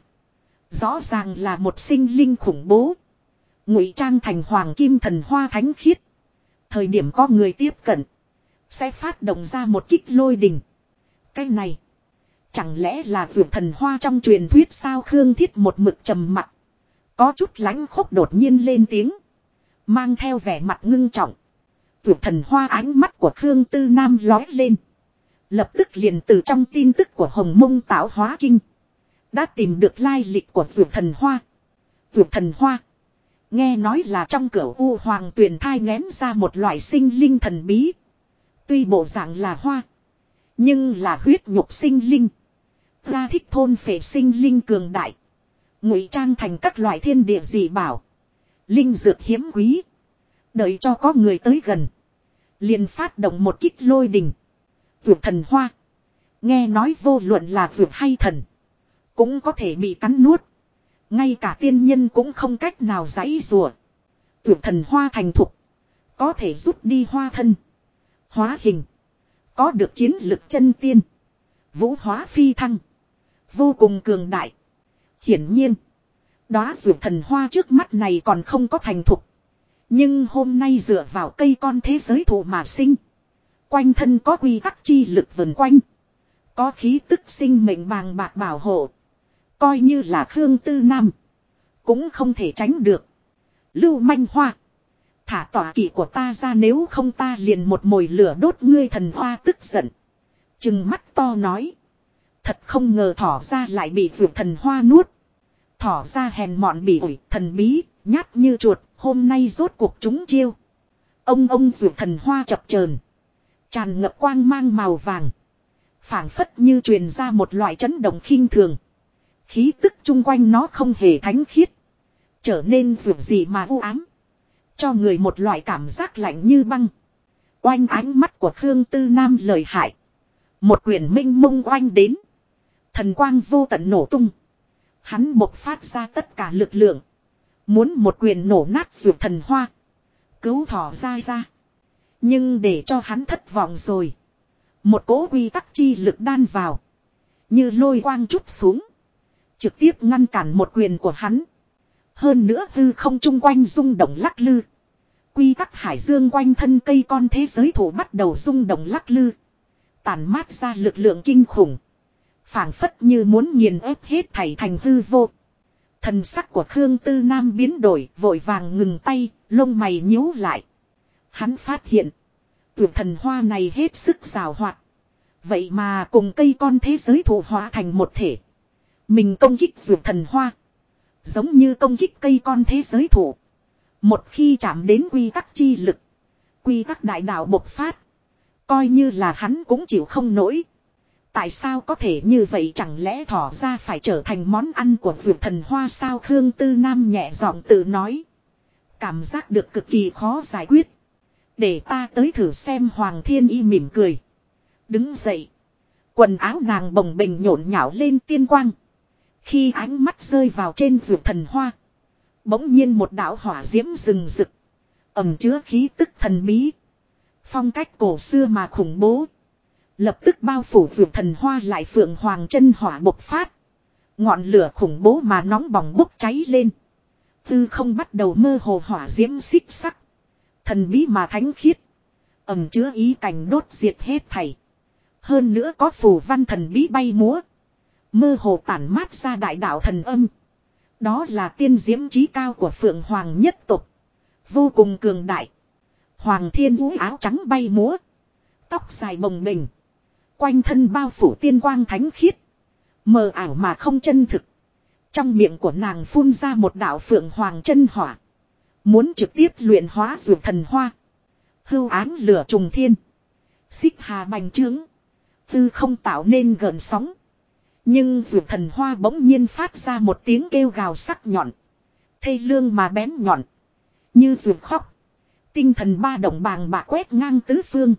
Rõ ràng là một sinh linh khủng bố. Ngụy trang thành Hoàng Kim Thần Hoa thánh khiết. Thời điểm có người tiếp cận. Sẽ phát động ra một kích lôi đình. Cái này. Chẳng lẽ là Dược Thần Hoa trong truyền thuyết sao? Khương Thiết một mực trầm mặt. Có chút lãnh khốc đột nhiên lên tiếng. Mang theo vẻ mặt ngưng trọng. Dược Thần Hoa. Ánh mắt của Khương Tư Nam lói lên. Lập tức liền từ trong tin tức của Hồng Mông Tạo Hóa Kinh. Đã tìm được lai lịch của Dược Thần Hoa. Dược Thần Hoa. Nghe nói là trong cửu U Hoàng Tuyền thai nghén ra một loại sinh linh thần bí. Tuy bộ dạng là hoa. Nhưng là huyết nhục sinh linh. Ra thích thôn phệ sinh linh cường đại. Ngụy trang thành các loại thiên địa dị bảo. Linh dược hiếm quý. Đợi cho có người tới gần. Liền phát động một kích lôi đình. Dược Thần Hoa. Nghe nói vô luận là dược hay thần. Cũng có thể bị cắn nuốt. Ngay cả tiên nhân cũng không cách nào giãy rùa. Dược Thần Hoa thành thục. Có thể rút đi hoa thân. Hóa hình. Có được chiến lực chân tiên. Vũ hóa phi thăng. Vô cùng cường đại. Hiển nhiên. Đóa Dược Thần Hoa trước mắt này còn không có thành thục. Nhưng hôm nay dựa vào cây con thế giới thụ mà sinh. Quanh thân có quy tắc chi lực vần quanh. Có khí tức sinh mệnh bàng bạc bảo hộ. Coi như là Khương Tư Nam. Cũng không thể tránh được. Lưu manh hoa. Thả tỏa kỵ của ta ra, nếu không ta liền một mồi lửa đốt ngươi. Thần Hoa tức giận. Trừng mắt to nói. Thật không ngờ thỏ ra lại bị Dược Thần Hoa nuốt. Thỏ ra hèn mọn bỉ ổi, thần bí, nhát như chuột. Hôm nay rốt cuộc chúng chiêu. Ông Dược Thần Hoa chập chờn, tràn ngập quang mang màu vàng. Phảng phất như truyền ra một loại chấn động khinh thường. Khí tức chung quanh nó không hề thánh khiết. Trở nên dường gì mà u ám. Cho người một loại cảm giác lạnh như băng. Oanh, ánh mắt của Khương Tư Nam lợi hại. Một quyền minh mông oanh đến. Thần quang vô tận nổ tung. Hắn bộc phát ra tất cả lực lượng. Muốn một quyền nổ nát Dược Thần Hoa. Cứu thỏ ra. Nhưng để cho hắn thất vọng rồi. Một cỗ quy tắc chi lực đan vào. Như lôi quang trút xuống. Trực tiếp ngăn cản một quyền của hắn. Hơn nữa hư không chung quanh rung động lắc lư. Quy tắc hải dương quanh thân cây con thế giới thụ bắt đầu rung động lắc lư. Tản mát ra lực lượng kinh khủng. Phảng phất như muốn nghiền ép hết thảy thành hư vô. Thần sắc của Khương Tư Nam biến đổi, vội vàng ngừng tay, lông mày nhíu lại. Hắn phát hiện. Dược Thần Hoa này hết sức rào hoạt. Vậy mà cùng cây con thế giới thụ hóa thành một thể. Mình công kích dược thần hoa. Giống như công kích cây con thế giới thụ. Một khi chạm đến quy tắc chi lực. Quy tắc đại đạo bộc phát. Coi như là hắn cũng chịu không nổi. Tại sao có thể như vậy, chẳng lẽ thỏ ra phải trở thành món ăn của dược thần hoa sao? Khương Tư Nam nhẹ giọng tự nói. Cảm giác được cực kỳ khó giải quyết. Để ta tới thử xem. Hoàng Thiên Y mỉm cười. Đứng dậy. Quần áo nàng bồng bềnh nhộn nhạo lên tiên quang. Khi ánh mắt rơi vào trên dược thần hoa. Bỗng nhiên một đạo hỏa diễm rừng rực. Ẩm chứa khí tức thần bí. Phong cách cổ xưa mà khủng bố. Lập tức bao phủ dược thần hoa lại. Phượng hoàng chân hỏa bộc phát. Ngọn lửa khủng bố mà nóng bỏng bốc cháy lên. Tư không bắt đầu mơ hồ hỏa diễm xích sắc. Thần bí mà thánh khiết. Ẩm chứa ý cảnh đốt diệt hết thảy. Hơn nữa có phù văn thần bí bay múa. Mơ hồ tản mát ra đại đạo thần âm. Đó là tiên diễm chí cao của Phượng Hoàng nhất tộc. Vô cùng cường đại. Hoàng Thiên Vũ áo trắng bay múa. Tóc dài bồng bềnh. Quanh thân bao phủ tiên quang thánh khiết. Mờ ảo mà không chân thực. Trong miệng của nàng phun ra một đạo Phượng Hoàng chân hỏa. Muốn trực tiếp luyện hóa dược thần hoa. Hưu án lửa trùng thiên. Xích hà bành trướng. Tư không tạo nên gợn sóng. Nhưng dược thần hoa bỗng nhiên phát ra một tiếng kêu gào sắc nhọn. Thê lương mà bén nhọn. Như dược khóc. Tinh thần ba động bàng bạc quét ngang tứ phương.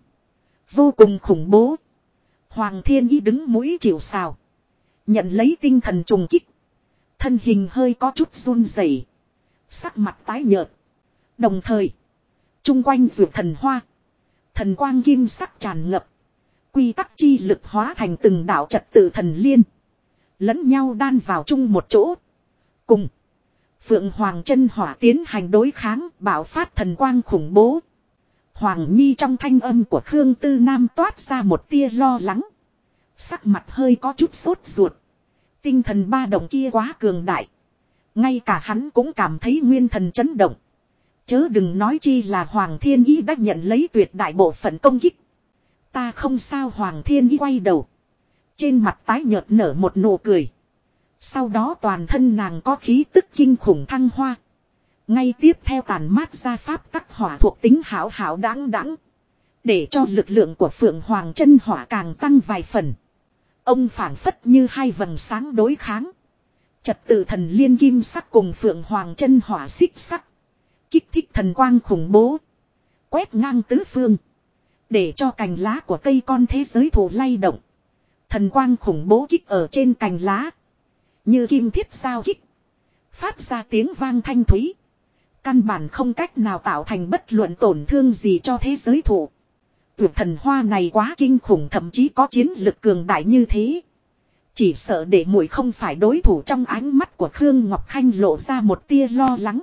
Vô cùng khủng bố. Hoàng Thiên Y đứng mũi chịu sào. Nhận lấy tinh thần trùng kích. Thân hình hơi có chút run rẩy, sắc mặt tái nhợt. Đồng thời, chung quanh dược thần hoa. Thần quang kim sắc tràn ngập. Quy tắc chi lực hóa thành từng đạo trật tự thần liên. Lẫn nhau đan vào chung một chỗ. Cùng Phượng Hoàng chân hỏa tiến hành đối kháng, bạo phát thần quang khủng bố. Hoàng Nhi trong thanh âm của Khương Tư Nam toát ra một tia lo lắng. Sắc mặt hơi có chút sốt ruột. Tinh thần ba động kia quá cường đại. Ngay cả hắn cũng cảm thấy nguyên thần chấn động. Chớ đừng nói chi là Hoàng Thiên Y đã nhận lấy tuyệt đại bộ phận công kích. Ta không sao. Hoàng Thiên Y quay đầu. Trên mặt tái nhợt nở một nụ cười. Sau đó toàn thân nàng có khí tức kinh khủng thăng hoa. Ngay tiếp theo tàn mát ra pháp tắc hỏa thuộc tính hảo hảo đáng đáng. Để cho lực lượng của Phượng Hoàng chân hỏa càng tăng vài phần. Ông phảng phất như hai vầng sáng đối kháng. Trật tự thần liên kim sắc cùng Phượng Hoàng chân hỏa xích sắc. Kích thích thần quang khủng bố. Quét ngang tứ phương. Để cho cành lá của cây con thế giới thụ lay động. Thần quang khủng bố kích ở trên cành lá. Như kim thiết giao kích. Phát ra tiếng vang thanh thúy. Căn bản không cách nào tạo thành bất luận tổn thương gì cho thế giới thụ. Tuyệt thần hoa này quá kinh khủng, thậm chí có chiến lực cường đại như thế. Chỉ sợ để muội không phải đối thủ. Trong ánh mắt của Khương Ngọc Khanh lộ ra một tia lo lắng.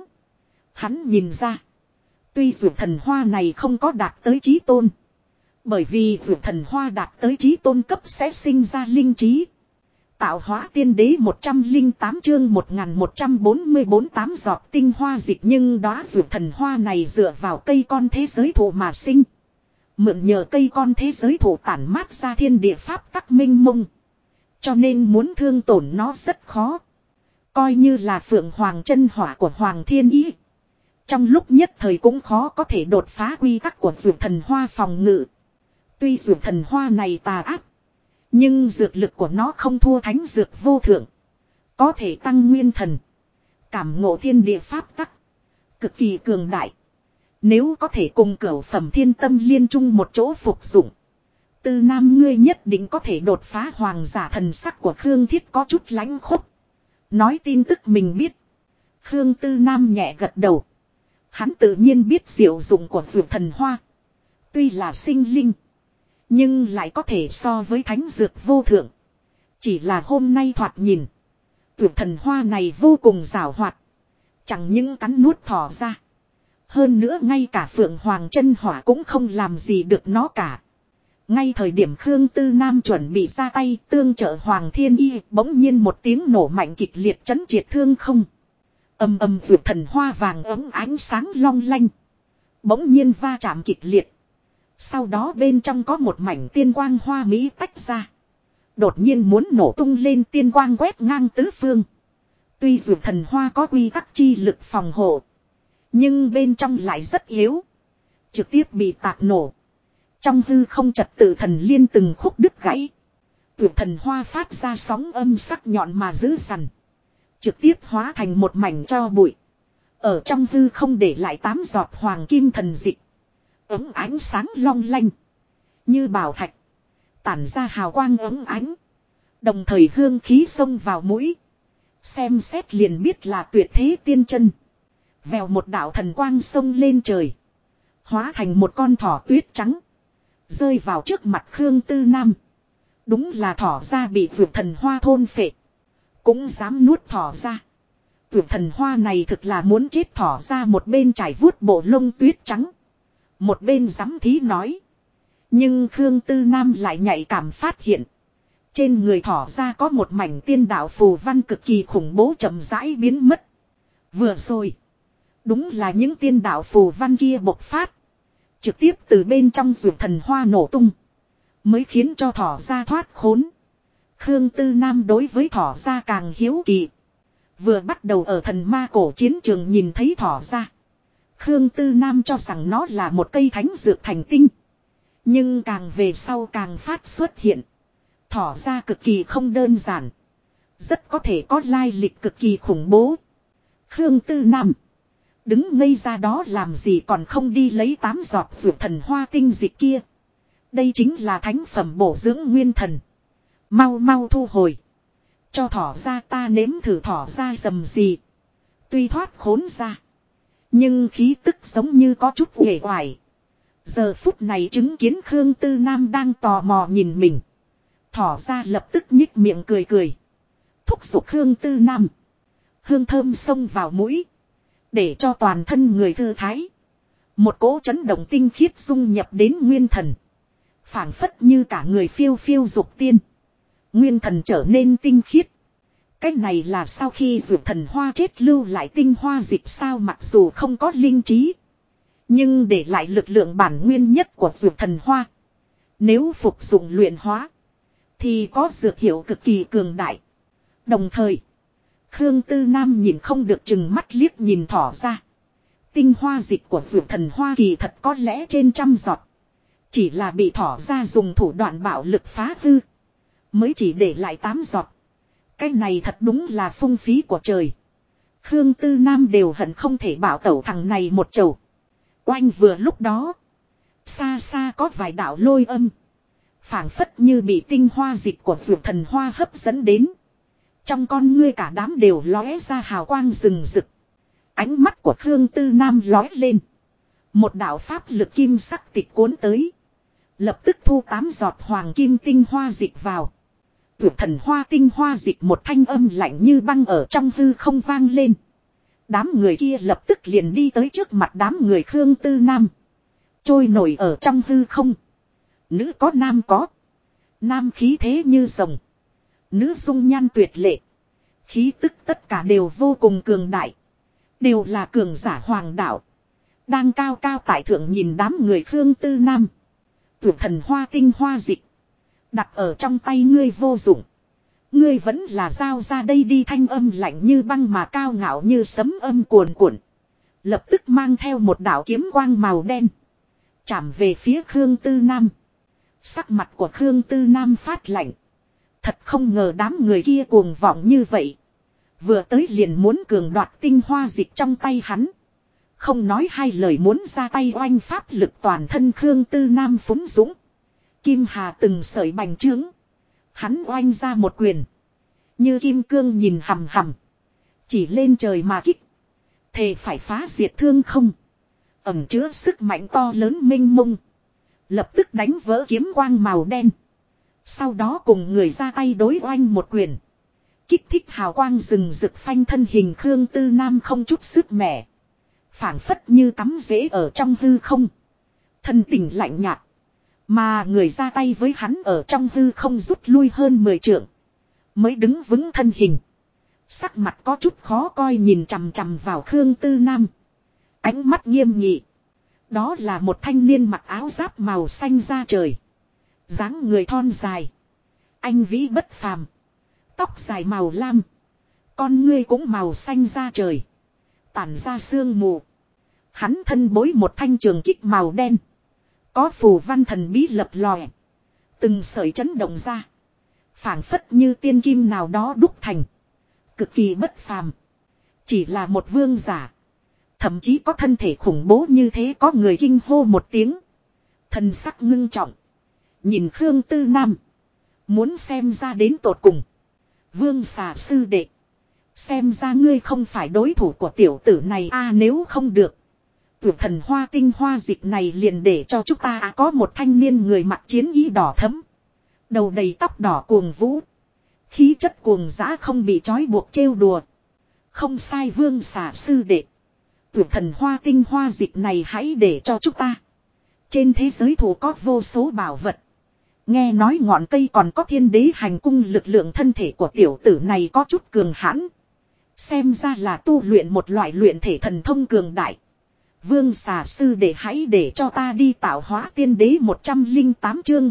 Hắn nhìn ra. Tuy dược thần hoa này không có đạt tới chí tôn. Bởi vì dược thần hoa đạt tới chí tôn cấp sẽ sinh ra linh trí. Tạo hóa tiên đế 108 chương 1144 8 giọt tinh hoa dịch. Nhưng đóa dược thần hoa này dựa vào cây con thế giới thụ mà sinh. Mượn nhờ cây con thế giới thụ tản mát ra thiên địa pháp tắc minh mông. Cho nên muốn thương tổn nó rất khó. Coi như là Phượng Hoàng chân hỏa của Hoàng Thiên Y. Trong lúc nhất thời cũng khó có thể đột phá quy tắc của dược thần hoa phòng ngự. Tuy dược thần hoa này tà ác. Nhưng dược lực của nó không thua thánh dược vô thượng. Có thể tăng nguyên thần. Cảm ngộ thiên địa pháp tắc. Cực kỳ cường đại. Nếu có thể cùng cửu phẩm thiên tâm liên chung một chỗ phục dụng. Tư Nam ngươi nhất định có thể đột phá. Hoàng giả thần sắc của Khương Thiết có chút lãnh khốc. Nói tin tức mình biết. Khương Tư Nam nhẹ gật đầu. Hắn tự nhiên biết diệu dụng của dược thần hoa. Tuy là sinh linh. Nhưng lại có thể so với thánh dược vô thượng. Chỉ là hôm nay thoạt nhìn. Dược thần hoa này vô cùng giảo hoạt. Chẳng những cắn nuốt thỏ ra. Hơn nữa ngay cả Phượng Hoàng chân hỏa cũng không làm gì được nó cả. Ngay thời điểm Khương Tư Nam chuẩn bị ra tay tương trợ Hoàng Thiên Y, bỗng nhiên một tiếng nổ mạnh kịch liệt chấn triệt thương không. Ầm ầm, dược thần hoa vàng ấm ánh sáng long lanh. Bỗng nhiên va chạm kịch liệt. Sau đó bên trong có một mảnh tiên quang hoa mỹ tách ra. Đột nhiên muốn nổ tung lên, tiên quang quét ngang tứ phương. Tuy dù thần hoa có quy tắc chi lực phòng hộ, nhưng bên trong lại rất yếu. Trực tiếp bị tạc nổ. Trong hư không trật tự thần liên từng khúc đứt gãy. Tuyệt thần hoa phát ra sóng âm sắc nhọn mà dữ dằn. Trực tiếp hóa thành một mảnh tro bụi. Ở trong hư không để lại 8 giọt hoàng kim thần dịch. Ấm ánh sáng long lanh. Như bảo thạch. Tản ra hào quang ấm ánh. Đồng thời hương khí xông vào mũi. Xem xét liền biết là tuyệt thế tiên chân. Vèo một đạo thần quang xông lên trời. Hóa thành một con thỏ tuyết trắng. Rơi vào trước mặt Khương Tư Nam. Đúng là thỏ ra bị vượt thần hoa thôn phệ. Cũng dám nuốt thỏ ra. Vượt thần hoa này thực là muốn chết, thỏ ra một bên trải vuốt bộ lông tuyết trắng. Một bên dám thí nói. Nhưng Khương Tư Nam lại nhạy cảm phát hiện. Trên người thỏ ra có một mảnh tiên đạo phù văn cực kỳ khủng bố chậm rãi biến mất. Vừa rồi. Đúng là những tiên đạo phù văn kia bộc phát. Trực tiếp từ bên trong vượt thần hoa nổ tung. Mới khiến cho thỏ ra thoát khốn. Khương Tư Nam đối với thỏ ra càng hiếu kỳ. Vừa bắt đầu ở thần ma cổ chiến trường nhìn thấy thỏ ra. Khương Tư Nam cho rằng nó là một cây thánh dược thành tinh. Nhưng càng về sau càng phát xuất hiện. Thỏ ra cực kỳ không đơn giản. Rất có thể có lai lịch cực kỳ khủng bố. Khương Tư Nam. Đứng ngây ra đó làm gì còn không đi lấy 8 giọt vượt thần hoa tinh dịch kia. Đây chính là thánh phẩm bổ dưỡng nguyên thần. Mau mau thu hồi. Cho thỏ ra ta nếm thử thỏ ra dầm gì. Tuy thoát khốn ra. Nhưng khí tức giống như có chút uể oải. Giờ phút này chứng kiến Khương Tư Nam đang tò mò nhìn mình. Thỏ ra lập tức nhích miệng cười cười. Thúc giục Khương Tư Nam. Hương thơm xông vào mũi. Để cho toàn thân người thư thái. Một cỗ chấn động tinh khiết dung nhập đến nguyên thần. Phảng phất như cả người phiêu phiêu dục tiên. Nguyên thần trở nên tinh khiết. Cái này là sau khi dược thần hoa chết lưu lại tinh hoa dịch sao, mặc dù không có linh trí. Nhưng để lại lực lượng bản nguyên nhất của dược thần hoa. Nếu phục dụng luyện hóa. Thì có dược hiệu cực kỳ cường đại. Đồng thời. Khương Tư Nam nhìn không được chừng mắt liếc nhìn thỏ ra. Tinh hoa dịch của dược thần hoa kỳ thật có lẽ trên 100 giọt. Chỉ là bị thỏ ra dùng thủ đoạn bạo lực phá hư. Mới chỉ để lại 8 giọt. Cái này thật đúng là phung phí của trời. Khương Tư Nam đều hận không thể bảo tẩu thằng này một chầu. Oanh vừa lúc đó. Xa xa có vài đạo lôi âm. Phảng phất như bị tinh hoa dịch của dược thần hoa hấp dẫn đến. Trong con ngươi cả đám đều lóe ra hào quang rừng rực. Ánh mắt của Khương Tư Nam lóe lên. Một đạo pháp lực kim sắc tịch cuốn tới. Lập tức thu 8 giọt hoàng kim tinh hoa dịch vào. Tuyệt thần hoa tinh hoa dịch một thanh âm lạnh như băng ở trong hư không vang lên. Đám người kia lập tức liền đi tới trước mặt đám người Khương Tư Nam. Trôi nổi ở trong hư không. Nữ có nam có. Nam khí thế như rồng. Nữ dung nhan tuyệt lệ. Khí tức tất cả đều vô cùng cường đại. Đều là cường giả hoàng đạo. Đang cao cao tại thượng nhìn đám người Khương Tư Nam. Tuyệt thần hoa tinh hoa dịch. Đặt ở trong tay ngươi vô dụng. Ngươi vẫn là giao ra đây đi, thanh âm lạnh như băng mà cao ngạo như sấm âm cuồn cuộn. Lập tức mang theo một đạo kiếm quang màu đen. Chạm về phía Khương Tư Nam. Sắc mặt của Khương Tư Nam phát lạnh. Thật không ngờ đám người kia cuồng vọng như vậy. Vừa tới liền muốn cường đoạt tinh hoa dịch trong tay hắn. Không nói hai lời muốn ra tay oanh, pháp lực toàn thân Khương Tư Nam phúng dũng. Kim hà từng sợi bành trướng. Hắn oanh ra một quyền. Như kim cương nhìn hằm hằm. Chỉ lên trời mà kích. Thề phải phá diệt thương không. Ẩm chứa sức mạnh to lớn mênh mông. Lập tức đánh vỡ kiếm quang màu đen. Sau đó cùng người ra tay đối oanh một quyền. Kích thích hào quang rừng rực phanh thân hình Khương Tư Nam không chút sức mẻ. Phảng phất như cắm rễ ở trong hư không. Thân tình lạnh nhạt. Mà người ra tay với hắn ở trong hư không rút lui hơn 10 trượng. Mới đứng vững thân hình. Sắc mặt có chút khó coi nhìn chằm chằm vào Khương Tư Nam. Ánh mắt nghiêm nghị. Đó là một thanh niên mặc áo giáp màu xanh da trời. Dáng người thon dài. Anh vĩ bất phàm. Tóc dài màu lam. Con ngươi cũng màu xanh da trời. Tản ra sương mù. Hắn thân bối một thanh trường kích màu đen. Có phù văn thần bí lập lòe. Từng sợi chấn động ra. Phảng phất như tiên kim nào đó đúc thành. Cực kỳ bất phàm. Chỉ là một vương giả. Thậm chí có thân thể khủng bố như thế, có người kinh hô một tiếng. Thần sắc ngưng trọng. Nhìn Khương Tư Nam. Muốn xem ra đến tột cùng. Vương xà sư đệ. Xem ra ngươi không phải đối thủ của tiểu tử này a, nếu không được. Tử thần hoa tinh hoa dịch này liền để cho chúng ta có một thanh niên người mặc chiến y đỏ thẫm. Đầu đầy tóc đỏ cuồng vũ. Khí chất cuồng dã không bị trói buộc trêu đùa. Không sai vương xà sư đệ. Tử thần hoa tinh hoa dịch này hãy để cho chúng ta. Trên thế giới thủ có vô số bảo vật. Nghe nói ngọn cây còn có thiên đế hành cung, lực lượng thân thể của tiểu tử này có chút cường hãn. Xem ra là tu luyện một loại luyện thể thần thông cường đại. Vương xà sư đệ hãy để cho ta đi tạo hóa tiên đế 108 chương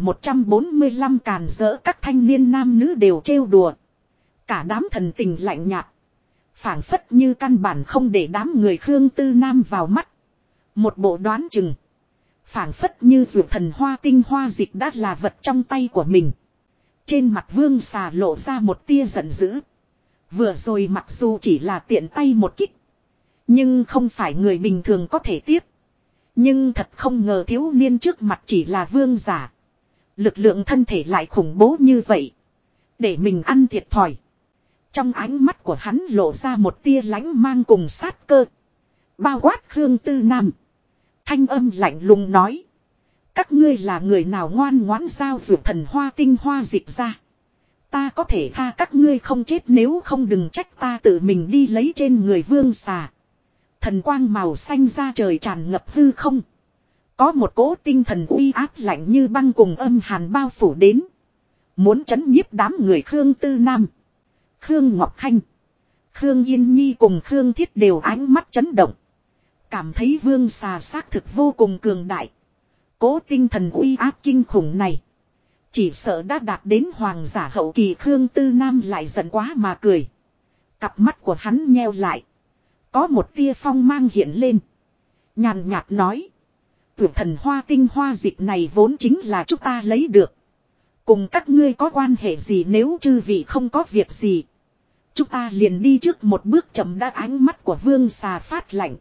1145 càn rỡ, các thanh niên nam nữ đều trêu đùa. Cả đám thần tình lạnh nhạt. Phảng phất như căn bản không để đám người Khương Tư Nam vào mắt. Một bộ đoán chừng. Phảng phất như dược thần hoa tinh hoa dịch đã là vật trong tay của mình. Trên mặt vương xà lộ ra một tia giận dữ. Vừa rồi mặc dù chỉ là tiện tay một kích. Nhưng không phải người bình thường có thể tiếp. Nhưng thật không ngờ thiếu niên trước mặt chỉ là vương giả. Lực lượng thân thể lại khủng bố như vậy. Để mình ăn thiệt thòi. Trong ánh mắt của hắn lộ ra một tia lãnh mang cùng sát cơ. Bao quát Khương Tư Nam. Thanh âm lạnh lùng nói. Các ngươi là người nào ngoan ngoãn giao dược thần hoa tinh hoa dịch ra. Ta có thể tha các ngươi không chết, nếu không đừng trách ta tự mình đi lấy trên người vương xà. Thần quang màu xanh ra trời tràn ngập hư không. Có một cỗ tinh thần uy áp lạnh như băng cùng âm hàn bao phủ đến. Muốn trấn nhiếp đám người Khương Tư Nam. Khương Ngọc Khanh, Khương Yên Nhi cùng Khương Thiết đều ánh mắt chấn động. Cảm thấy vương xà xác thực vô cùng cường đại. Cố tinh thần uy áp kinh khủng này. Chỉ sợ đã đạt đến hoàng giả hậu kỳ. Khương Tư Nam lại giận quá mà cười. Cặp mắt của hắn nheo lại. Có một tia phong mang hiện lên. Nhàn nhạt nói. Tử thần hoa tinh hoa dịch này vốn chính là chúng ta lấy được. Cùng các ngươi có quan hệ gì, nếu chư vị không có việc gì. Chúng ta liền đi trước một bước chậm đã. Ánh mắt của vương xà phát lạnh.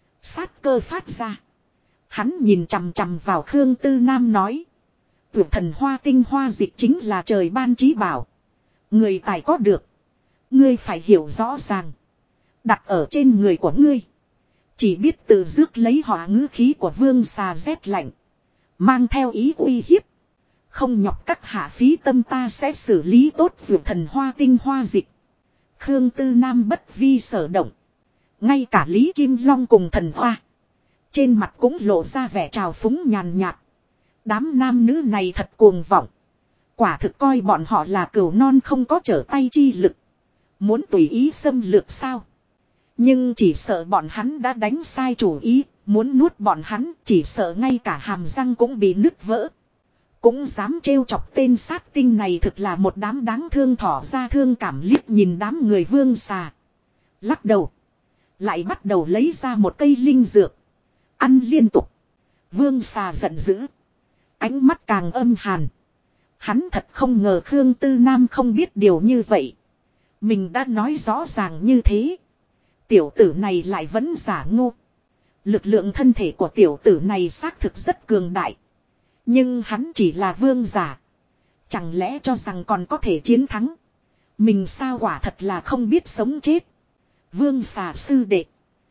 Sát cơ phát ra. Hắn nhìn chằm chằm vào Khương Tư Nam nói. Tử thần hoa tinh hoa dịch chính là trời ban chí bảo. Người tài có được. Ngươi phải hiểu rõ ràng. Đặt ở trên người của ngươi. Chỉ biết tự rước lấy hỏa, ngữ khí của vương xà rét lạnh. Mang theo ý uy hiếp. Không nhọc các hạ phí tâm, ta sẽ xử lý tốt dược thần hoa tinh hoa dịch. Khương Tư Nam bất vi sở động. Ngay cả Lý Kim Long cùng thần hoa. Trên mặt cũng lộ ra vẻ trào phúng nhàn nhạt. Đám nam nữ này thật cuồng vọng. Quả thực coi bọn họ là cừu non không có trở tay chi lực. Muốn tùy ý xâm lược sao? Nhưng chỉ sợ bọn hắn đã đánh sai chủ ý. Muốn nuốt bọn hắn, chỉ sợ ngay cả hàm răng cũng bị nứt vỡ. Cũng dám trêu chọc tên sát tinh này, thực là một đám đáng thương. Thỏ ra thương cảm liếc nhìn đám người vương xà. Lắc đầu. Lại bắt đầu lấy ra một cây linh dược. Ăn liên tục. Vương xà giận dữ. Ánh mắt càng âm hàn. Hắn thật không ngờ Khương Tư Nam không biết điều như vậy. Mình đã nói rõ ràng như thế. Tiểu tử này lại vẫn giả ngu. Lực lượng thân thể của tiểu tử này xác thực rất cường đại. Nhưng hắn chỉ là vương giả. Chẳng lẽ cho rằng còn có thể chiến thắng. Mình sao quả thật là không biết sống chết. Vương xà sư đệ.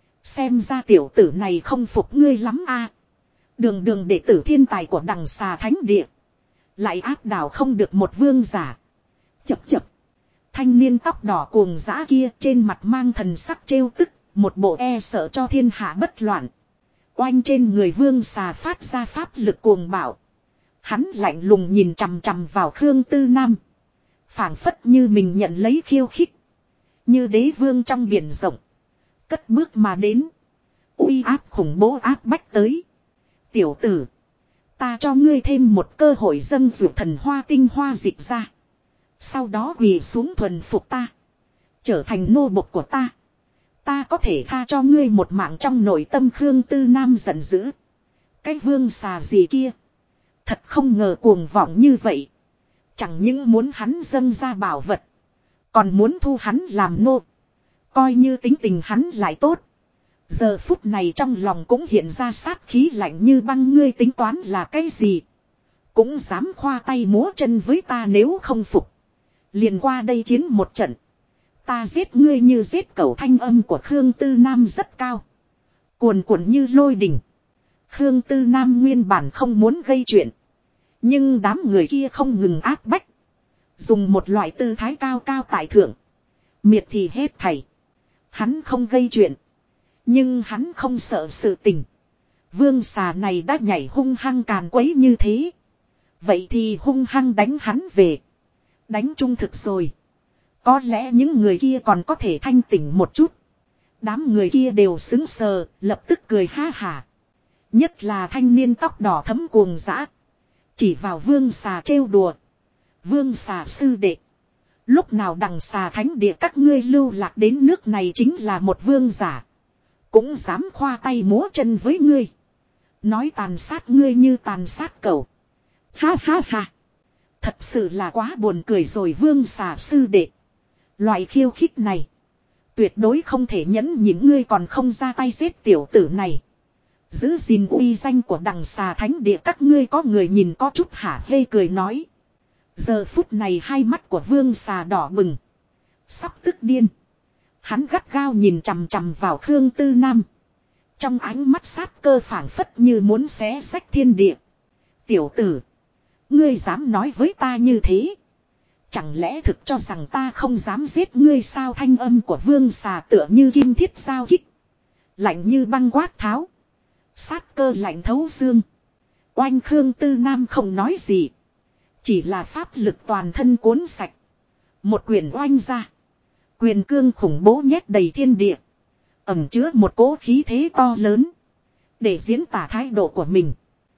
Xem ra tiểu tử này không phục ngươi lắm a. Đường đường đệ tử thiên tài của đằng xà thánh địa. Lại áp đảo không được một vương giả. Chập chập. Thanh niên tóc đỏ cuồng dã kia trên mặt mang thần sắc trêu tức. Một bộ e sợ cho thiên hạ bất loạn. Oanh trên người vương xà phát ra pháp lực cuồng bạo. Hắn lạnh lùng nhìn chằm chằm vào Khương Tư Nam. Phảng phất như mình nhận lấy khiêu khích. Như đế vương trong biển rộng. Cất bước mà đến. uy áp khủng bố áp bách tới. Tiểu tử. Ta cho ngươi thêm một cơ hội dâng dụ thần hoa tinh hoa dịch ra. Sau đó quỳ xuống thuần phục ta. Trở thành nô bộc của ta. Ta có thể tha cho ngươi một mạng trong nội tâm Khương Tư Nam giận dữ. Cái vương xà gì kia. Thật không ngờ cuồng vọng như vậy. Chẳng những muốn hắn dâng ra bảo vật. Còn muốn thu hắn làm nô. Coi như tính tình hắn lại tốt. Giờ phút này trong lòng cũng hiện ra sát khí lạnh như băng, ngươi tính toán là cái gì. Cũng dám khoa tay múa chân với ta, nếu không phục. Liền qua đây chiến một trận. Ta giết ngươi như giết cẩu. Thanh âm của Khương Tư Nam rất cao. Cuồn cuộn như lôi đỉnh. Khương Tư Nam nguyên bản không muốn gây chuyện. Nhưng đám người kia không ngừng áp bách. Dùng một loại tư thái cao cao tại thượng. Miệt thì hết thảy. Hắn không gây chuyện. Nhưng hắn không sợ sự tình. Vương xà này đã nhảy hung hăng càn quấy như thế. Vậy thì hung hăng đánh hắn về. Đánh trung thực rồi. Có lẽ những người kia còn có thể thanh tỉnh một chút. Đám người kia đều sững sờ, lập tức cười ha hả. Nhất là thanh niên tóc đỏ thấm cuồng dã. Chỉ vào vương xà trêu đùa. Vương xà sư đệ. Lúc nào đằng xà thánh địa các ngươi lưu lạc đến nước này chính là một vương giả. Cũng dám khoa tay múa chân với ngươi. Nói tàn sát ngươi như tàn sát cẩu. Ha ha ha. Thật sự là quá buồn cười rồi vương xà sư đệ. Loại khiêu khích này. Tuyệt đối không thể nhẫn nhịn, ngươi còn không ra tay giết tiểu tử này. Giữ gìn uy danh của đằng xà thánh địa các ngươi có người nhìn có chút hả hê cười nói. Giờ phút này hai mắt của vương xà đỏ bừng. Sắp tức điên. Hắn gắt gao nhìn chằm chằm vào Khương Tư Nam. Trong ánh mắt sát cơ phảng phất như muốn xé rách thiên địa. Tiểu tử. Ngươi dám nói với ta như thế. Chẳng lẽ thực cho rằng ta không dám giết ngươi sao? Thanh âm của vương xà tựa như kim thiết giao kích. Lạnh như băng quát tháo. Sát cơ lạnh thấu xương. Oanh Khương Tư Nam không nói gì. Chỉ là pháp lực toàn thân cuốn sạch. Một quyền oanh ra. Quyền cương khủng bố nhét đầy thiên địa. Ẩm chứa một cỗ khí thế to lớn. Để diễn tả thái độ của mình.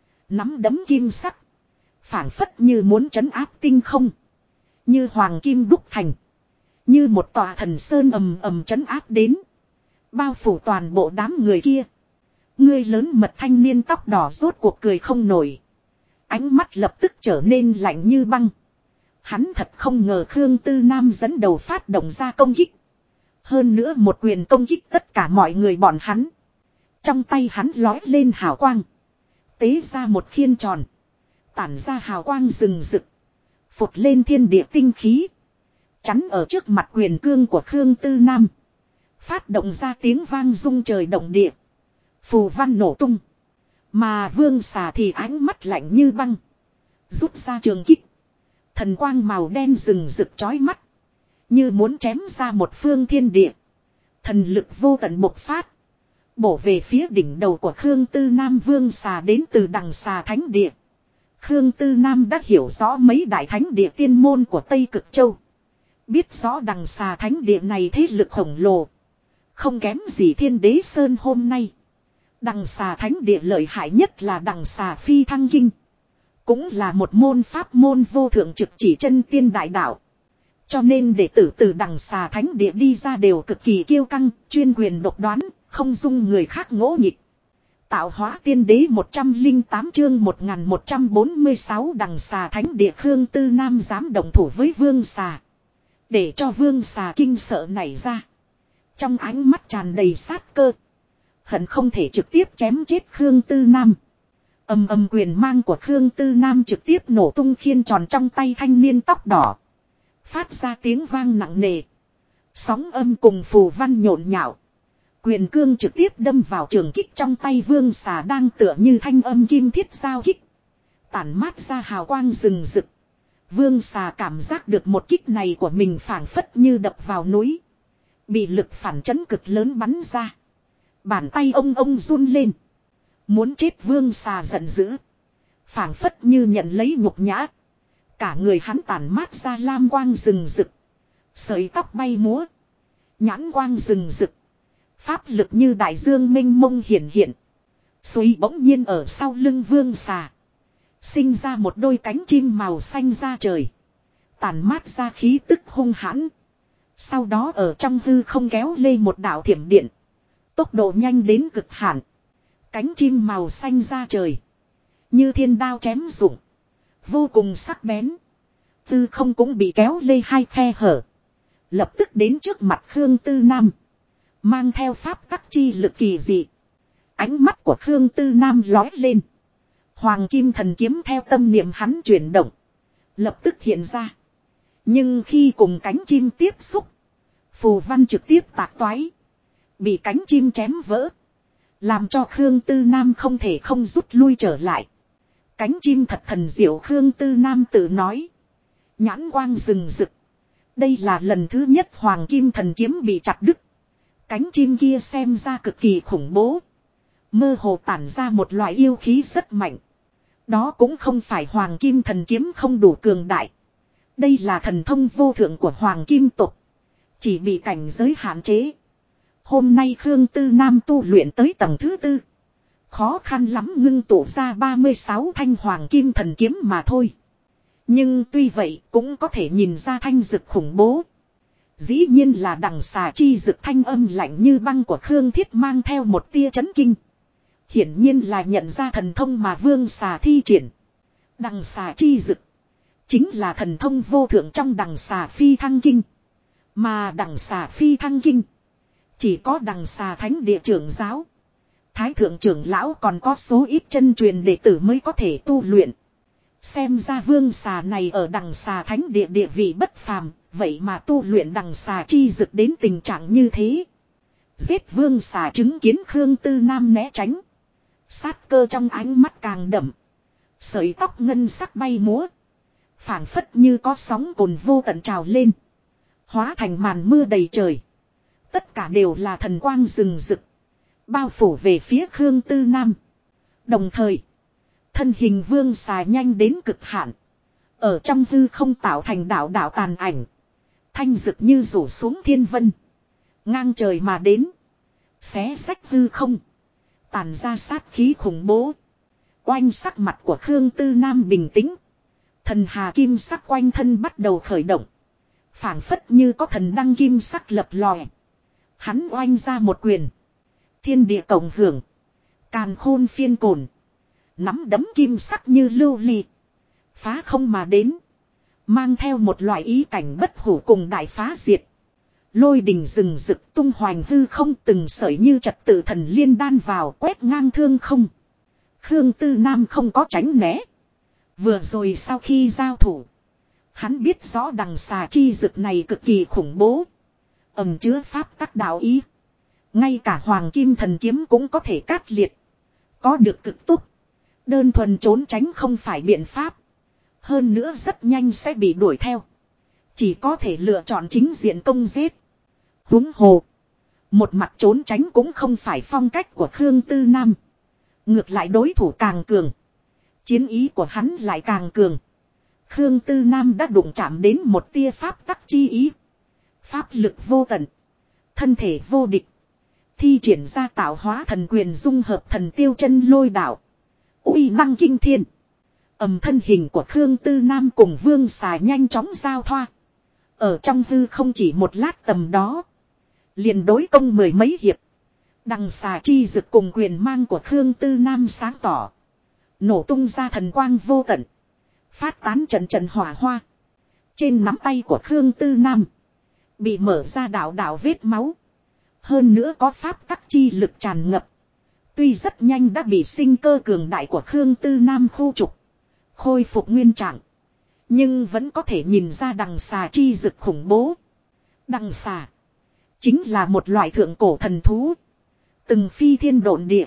Nắm đấm kim sắc. Phảng phất như muốn trấn áp tinh không. Như hoàng kim đúc thành. Như một tòa thần sơn ầm ầm trấn áp đến. Bao phủ toàn bộ đám người kia. Ngươi lớn mật thanh niên tóc đỏ rốt cuộc cười không nổi. Ánh mắt lập tức trở nên lạnh như băng. Hắn thật không ngờ Khương Tư Nam dẫn đầu phát động ra công kích. Hơn nữa một quyền công kích tất cả mọi người bọn hắn. Trong tay hắn lói lên hào quang. Tế ra một khiên tròn. Tản ra hào quang rừng rực. Phụt lên thiên địa tinh khí. Chắn ở trước mặt quyền cương của Khương Tư Nam. Phát động ra tiếng vang rung trời động địa. Phù văn nổ tung. Mà vương xà thì ánh mắt lạnh như băng. Rút ra trường kích. Thần quang màu đen rừng rực chói mắt. Như muốn chém ra một phương thiên địa. Thần lực vô tận bộc phát. Bổ về phía đỉnh đầu của Khương Tư Nam. Vương xà đến từ đằng xà thánh địa. Khương Tư Nam đã hiểu rõ mấy đại thánh địa tiên môn của Tây Cực Châu. Biết rõ đằng xà thánh địa này thế lực khổng lồ. Không kém gì Thiên Đế Sơn hôm nay. Đằng xà thánh địa lợi hại nhất là đằng xà phi thăng kinh. Cũng là một môn pháp môn vô thượng trực chỉ chân tiên đại đạo. Cho nên đệ tử từ đằng xà thánh địa đi ra đều cực kỳ kiêu căng, chuyên quyền độc đoán, không dung người khác ngỗ nghịch. Tạo hóa tiên đế 108 chương 1146 đằng xà thánh địa. Khương Tư Nam dám động thủ với vương xà. Để cho vương xà kinh sợ nảy ra. Trong ánh mắt tràn đầy sát cơ. Hận không thể trực tiếp chém chết Khương Tư Nam. Ầm ầm quyền mang của Khương Tư Nam trực tiếp nổ tung khiên tròn trong tay thanh niên tóc đỏ. Phát ra tiếng vang nặng nề. Sóng âm cùng phù văn nhộn nhạo. Quyền cương trực tiếp đâm vào trường kích trong tay vương xà đang tựa như thanh âm kim thiết giao kích. Tản mát ra hào quang rừng rực. Vương xà cảm giác được một kích này của mình phảng phất như đập vào núi. Bị lực phản chấn cực lớn bắn ra. Bàn tay ông run lên. Muốn chết vương xà giận dữ. Phảng phất như nhận lấy nhục nhã. Cả người hắn tản mát ra lam quang rừng rực. Sợi tóc bay múa. Nhãn quang rừng rực. Pháp lực như đại dương mênh mông hiển hiện. Suy bỗng nhiên ở sau lưng vương xà. Sinh ra một đôi cánh chim màu xanh ra trời. Tản mát ra khí tức hung hãn. Sau đó ở trong hư không kéo lên một đạo thiểm điện. Tốc độ nhanh đến cực hạn. Cánh chim màu xanh ra trời. Như thiên đao chém rụng. Vô cùng sắc bén. Hư không cũng bị kéo lên hai khe hở. Lập tức đến trước mặt Khương Tư Nam. Mang theo pháp tắc chi lực kỳ dị. Ánh mắt của Khương Tư Nam lói lên. Hoàng kim thần kiếm theo tâm niệm hắn chuyển động. Lập tức hiện ra. Nhưng khi cùng cánh chim tiếp xúc. Phù văn trực tiếp tạc toái. Bị cánh chim chém vỡ. Làm cho Khương Tư Nam không thể không rút lui trở lại. Cánh chim thật thần diệu, Khương Tư Nam tự nói. Nhãn quang rừng rực. Đây là lần thứ nhất Hoàng kim thần kiếm bị chặt đứt. Cánh chim kia xem ra cực kỳ khủng bố. Mơ hồ tản ra một loại yêu khí rất mạnh. Đó cũng không phải Hoàng kim thần kiếm không đủ cường đại. Đây là thần thông vô thượng của Hoàng kim tộc. Chỉ bị cảnh giới hạn chế. Hôm nay Khương Tư Nam tu luyện tới tầng thứ 4. Khó khăn lắm ngưng tụ ra 36 thanh Hoàng kim thần kiếm mà thôi. Nhưng tuy vậy cũng có thể nhìn ra thanh dực khủng bố. Dĩ nhiên là đằng xà chi dực, thanh âm lạnh như băng của Khương Thiết mang theo một tia chấn kinh. Hiển nhiên là nhận ra thần thông mà vương xà thi triển. Đằng xà chi dực chính là thần thông vô thượng trong đằng xà phi thăng kinh. Mà đằng xà phi thăng kinh chỉ có đằng xà thánh địa trưởng giáo, thái thượng trưởng lão còn có số ít chân truyền đệ tử mới có thể tu luyện. Xem ra vương xà này ở đằng xà thánh địa địa vị bất phàm, vậy mà tu luyện đằng xà chi dực đến tình trạng như thế. Giết vương xà chứng kiến Khương Tư Nam né tránh. Sát cơ trong ánh mắt càng đậm. Sợi tóc ngân sắc bay múa. Phảng phất như có sóng cồn vô tận trào lên. Hóa thành màn mưa đầy trời. Tất cả đều là thần quang rừng rực. Bao phủ về phía Khương Tư Nam. Đồng thời, thân hình vương xà nhanh đến cực hạn. Ở trong hư không tạo thành đạo đạo tàn ảnh. Thanh rực như rủ xuống thiên vân. Ngang trời mà đến. Xé rách hư không. Tàn ra sát khí khủng bố. Oanh, sắc mặt của Khương Tư Nam bình tĩnh. Thần hà kim sắc quanh thân bắt đầu khởi động. Phảng phất như có thần đăng kim sắc lập lòe. Hắn oanh ra một quyền. Thiên địa cộng hưởng. Càn khôn phiên cồn. Nắm đấm kim sắc như lưu ly. Phá không mà đến. Mang theo một loại ý cảnh bất hủ cùng đại phá diệt. Lôi đình rừng rực tung hoành hư không, từng sợi như trật tự thần liên đan vào quét ngang thương không. Khương Tư Nam không có tránh né. Vừa rồi sau khi giao thủ, hắn biết rõ đằng xà chi dực này cực kỳ khủng bố. Ẩn chứa pháp tắc đạo ý. Ngay cả Hoàng kim thần kiếm cũng có thể cát liệt. Có được cực túc. Đơn thuần trốn tránh không phải biện pháp. Hơn nữa rất nhanh sẽ bị đuổi theo. Chỉ có thể lựa chọn chính diện công giết. Huống hồ. Một mặt trốn tránh cũng không phải phong cách của Khương Tư Nam. Ngược lại đối thủ càng cường. Chiến ý của hắn lại càng cường. Khương Tư Nam đã đụng chạm đến một tia pháp tắc chi ý. Pháp lực vô tận. Thân thể vô địch. Thi triển ra tạo hóa thần quyền dung hợp thần tiêu chân lôi đạo. Uy năng kinh thiên. Thân hình của Khương Tư Nam cùng vương xà nhanh chóng giao thoa. Ở trong hư không chỉ một lát tầm đó. Liền đối công mười mấy hiệp. Đằng xà chi dực cùng quyền mang của Khương Tư Nam sáng tỏ. Nổ tung ra thần quang vô tận. Phát tán trận trận hỏa hoa. Trên nắm tay của Khương Tư Nam bị mở ra đạo đạo vết máu. Hơn nữa có pháp tắc chi lực tràn ngập. Tuy rất nhanh đã bị sinh cơ cường đại của Khương Tư Nam khu trục. Khôi phục nguyên trạng. Nhưng vẫn có thể nhìn ra đằng xà chi dực khủng bố. Đằng xà chính là một loại thượng cổ thần thú. Từng phi thiên độn địa.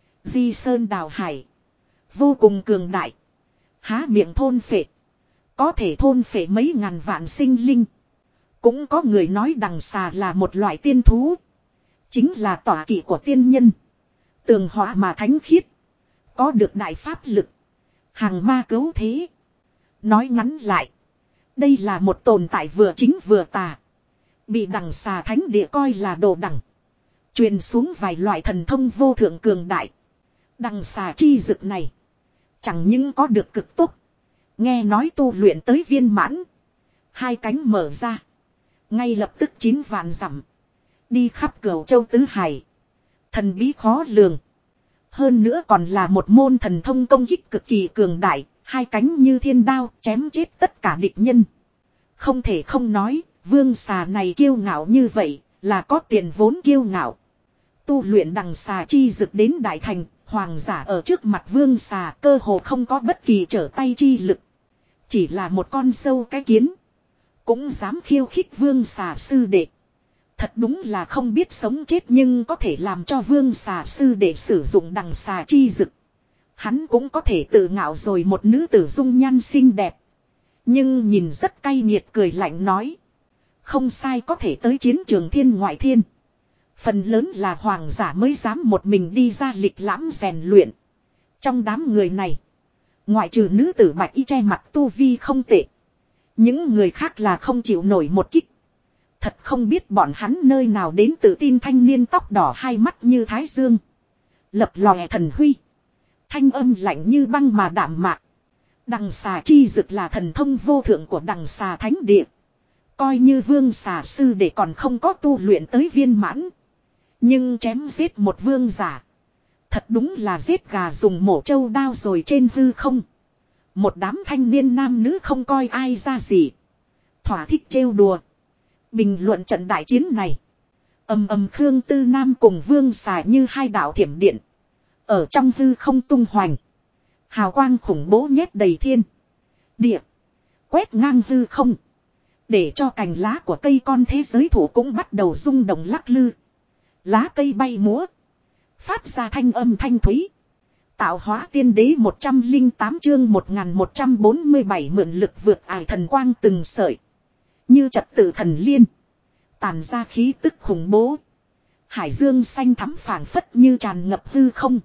Di sơn đào hải. Vô cùng cường đại. Há miệng thôn phệ. Có thể thôn phệ mấy ngàn vạn sinh linh. Cũng có người nói đằng xà là một loại tiên thú. Chính là tọa kỵ của tiên nhân. Tường họa mà thánh khiết. Có được đại pháp lực. Hàng ma cứu thế. Nói ngắn lại. Đây là một tồn tại vừa chính vừa tà. Bị đằng xà thánh địa coi là đồ đẳng. Truyền xuống vài loại thần thông vô thượng cường đại. Đằng xà chi dực này. Chẳng những có được cực tốt. Nghe nói tu luyện tới viên mãn. Hai cánh mở ra. Ngay lập tức 9 vạn dặm. Đi khắp Cửu Châu tứ hải. Thần bí khó lường. Hơn nữa còn là một môn thần thông công kích cực kỳ cường đại. Hai cánh như thiên đao chém chết tất cả địch nhân. Không thể không nói, vương xà này kiêu ngạo như vậy, là có tiền vốn kiêu ngạo. Tu luyện đằng xà chi dực đến đại thành, hoàng giả ở trước mặt vương xà cơ hồ không có bất kỳ trở tay chi lực. Chỉ là một con sâu cái kiến. Cũng dám khiêu khích vương xà sư đệ. Thật đúng là không biết sống chết nhưng có thể làm cho vương xà sư đệ sử dụng đằng xà chi dực. Hắn cũng có thể tự ngạo rồi. Một nữ tử dung nhan xinh đẹp. Nhưng nhìn rất cay nghiệt cười lạnh nói. Không sai, có thể tới chiến trường thiên ngoại thiên. Phần lớn là hoàng giả mới dám một mình đi ra lịch lãm rèn luyện. Trong đám người này, ngoại trừ nữ tử bạch y che mặt tu vi không tệ. Những người khác là không chịu nổi một kích. Thật không biết bọn hắn nơi nào đến tự tin thanh niên tóc đỏ hai mắt như thái dương. Lập lòe thần huy. Thanh âm lạnh như băng mà đạm mạc. Đằng xà chi dực là thần thông vô thượng của đằng xà thánh địa. Coi như vương xà sư để còn không có tu luyện tới viên mãn. Nhưng chém giết một vương giả. Thật đúng là giết gà dùng mổ trâu đao rồi trên hư không. Một đám thanh niên nam nữ không coi ai ra gì. Thỏa thích trêu đùa. Bình luận trận đại chiến này. Ầm ầm Khương Tư Nam cùng vương xà như hai đạo thiểm điện. Ở trong hư không tung hoành. Hào quang khủng bố nhét đầy thiên địa. Quét ngang hư không. Để cho cành lá của cây con thế giới thủ cũng bắt đầu rung động lắc lư. Lá cây bay múa. Phát ra thanh âm thanh thúy. Tạo hóa tiên đế 108 chương 1147 mượn lực vượt ải thần quang từng sợi. Như trật tự thần liên. Tàn ra khí tức khủng bố. Hải dương xanh thắm phảng phất như tràn ngập hư không.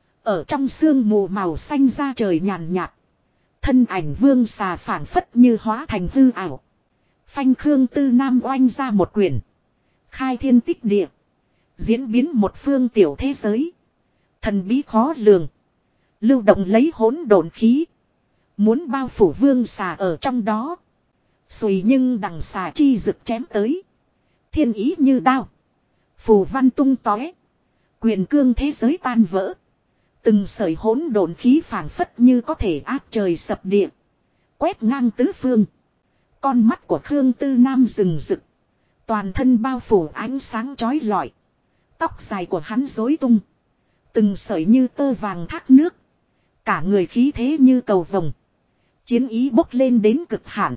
Ở trong sương mù màu xanh ra trời nhàn nhạt. Thân ảnh vương xà phảng phất như hóa thành hư ảo. Phanh Khương Tư Nam oanh ra một quyền. Khai thiên tích địa. Diễn biến một phương tiểu thế giới. Thần bí khó lường. Lưu động lấy hỗn độn khí. Muốn bao phủ vương xà ở trong đó. Xùi nhưng đằng xà chi rực chém tới. Thiên ý như đao. Phù văn tung tóe. Quyền cương thế giới tan vỡ. Từng sợi hỗn độn khí phảng phất như có thể áp trời sập địa. Quét ngang tứ phương. Con mắt của Khương Tư Nam rừng rực. Toàn thân bao phủ ánh sáng chói lọi. Tóc dài của hắn rối tung. Từng sợi như tơ vàng thác nước. Cả người khí thế như cầu vồng. Chiến ý bốc lên đến cực hạn.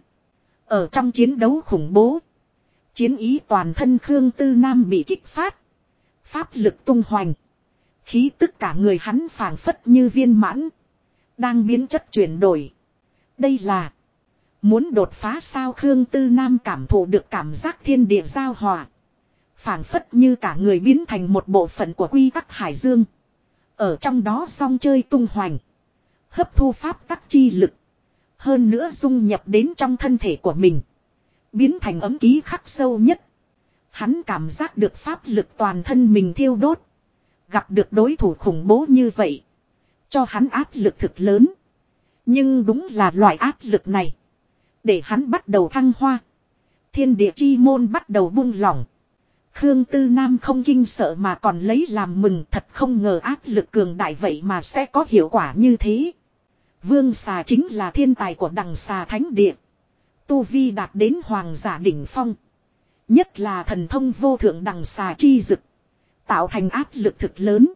Ở trong chiến đấu khủng bố. Chiến ý toàn thân Khương Tư Nam bị kích phát. Pháp lực tung hoành. Khí tức cả người hắn phảng phất như viên mãn. Đang biến chất chuyển đổi. Đây là muốn đột phá sao? Khương Tư Nam cảm thụ được cảm giác thiên địa giao hòa. Phảng phất như cả người biến thành một bộ phận của quy tắc hải dương. Ở trong đó song chơi tung hoành. Hấp thu pháp tắc chi lực. Hơn nữa dung nhập đến trong thân thể của mình. Biến thành ấm ký khắc sâu nhất. Hắn cảm giác được pháp lực toàn thân mình thiêu đốt. Gặp được đối thủ khủng bố như vậy. Cho hắn áp lực thực lớn. Nhưng đúng là loại áp lực này. Để hắn bắt đầu thăng hoa. Thiên địa chi môn bắt đầu buông lỏng. Khương Tư Nam không kinh sợ mà còn lấy làm mừng. Thật không ngờ áp lực cường đại vậy mà sẽ có hiệu quả như thế. Vương xà chính là thiên tài của đằng xà thánh địa. Tu vi đạt đến hoàng giả đỉnh phong. Nhất là thần thông vô thượng đằng xà chi dực. Tạo thành áp lực thực lớn.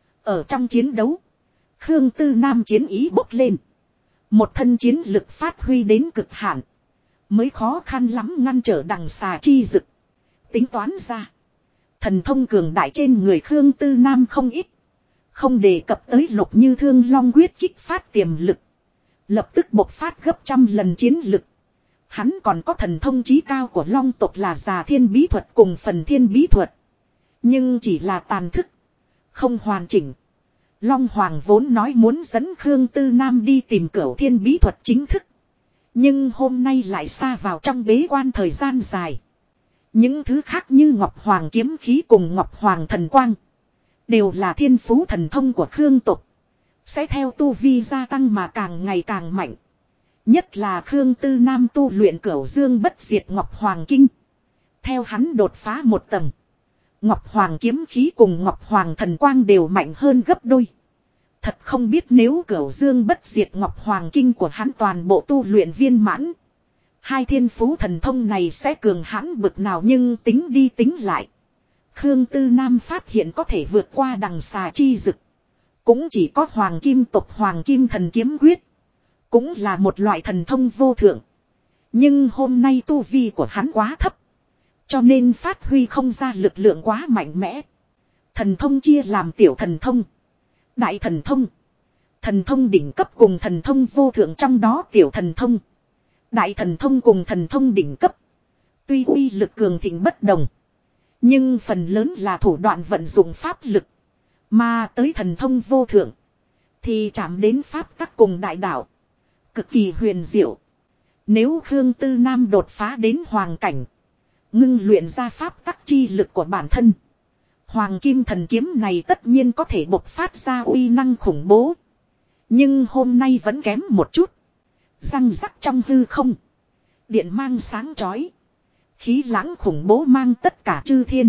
Ở trong chiến đấu. Khương Tư Nam chiến ý bốc lên. Một thân chiến lực phát huy đến cực hạn. Mới khó khăn lắm ngăn trở đằng xà chi dực. Tính toán ra. Thần thông cường đại trên người Khương Tư Nam không ít. Không đề cập tới Lục Như Thương Long quyết kích phát tiềm lực. Lập tức bộc phát gấp trăm lần chiến lực. Hắn còn có thần thông chí cao của Long tộc là Già Thiên Bí Thuật cùng Phần Thiên Bí Thuật. Nhưng chỉ là tàn thức. Không hoàn chỉnh. Long Hoàng vốn nói muốn dẫn Khương Tư Nam đi tìm Cửu Thiên Bí Thuật chính thức. Nhưng hôm nay lại xa vào trong bế quan thời gian dài. Những thứ khác như Ngọc Hoàng kiếm khí cùng Ngọc Hoàng thần quang. Đều là thiên phú thần thông của Khương tộc. Sẽ theo tu vi gia tăng mà càng ngày càng mạnh. Nhất là Khương Tư Nam tu luyện Cửu Dương Bất Diệt Ngọc Hoàng Kinh. Theo hắn đột phá một tầng. Ngọc Hoàng kiếm khí cùng Ngọc Hoàng thần quang đều mạnh hơn gấp đôi. Thật không biết nếu Cửu Dương Bất Diệt Ngọc Hoàng Kinh của hắn toàn bộ tu luyện viên mãn. Hai thiên phú thần thông này sẽ cường hãn bực nào, nhưng tính đi tính lại. Khương Tư Nam phát hiện có thể vượt qua đằng xà chi dực. Cũng chỉ có Hoàng Kim tộc Hoàng Kim thần kiếm quyết. Cũng là một loại thần thông vô thượng. Nhưng hôm nay tu vi của hắn quá thấp. Cho nên phát huy không ra lực lượng quá mạnh mẽ. Thần thông chia làm tiểu thần thông, đại thần thông, thần thông đỉnh cấp cùng thần thông vô thượng. Trong đó tiểu thần thông, đại thần thông cùng thần thông đỉnh cấp tuy uy lực cường thịnh bất đồng, nhưng phần lớn là thủ đoạn vận dụng pháp lực. Mà tới thần thông vô thượng thì chạm đến pháp tắc cùng đại đạo, cực kỳ huyền diệu. Nếu Khương Tư Nam đột phá đến hoàng cảnh, ngưng luyện ra pháp tắc chi lực của bản thân, Hoàng Kim thần kiếm này tất nhiên có thể bộc phát ra uy năng khủng bố. Nhưng hôm nay vẫn kém một chút. Răng rắc trong hư không, điện mang sáng chói, khí lãng khủng bố mang tất cả chư thiên,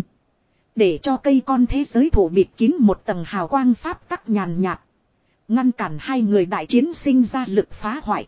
để cho cây con thế giới thổ bịt kín một tầng hào quang pháp tắc nhàn nhạt, ngăn cản hai người đại chiến sinh ra lực phá hoại.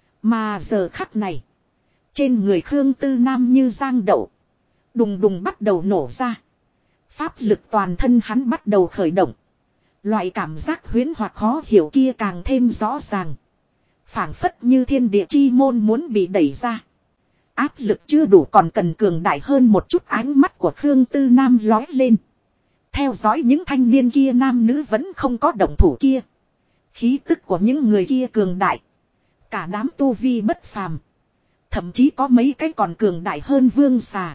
Mà giờ khắc này, trên người Khương Tư Nam như giang đậu, đùng đùng bắt đầu nổ ra. Pháp lực toàn thân hắn bắt đầu khởi động. Loại cảm giác huyễn hoặc khó hiểu kia càng thêm rõ ràng. Phảng phất như thiên địa chi môn muốn bị đẩy ra. Áp lực chưa đủ, còn cần cường đại hơn một chút. Ánh mắt của Khương Tư Nam lói lên. Theo dõi những thanh niên kia, nam nữ vẫn không có động thủ kia. Khí tức của những người kia cường đại. Cả đám tu vi bất phàm. Thậm chí có mấy cái còn cường đại hơn Vương Xà.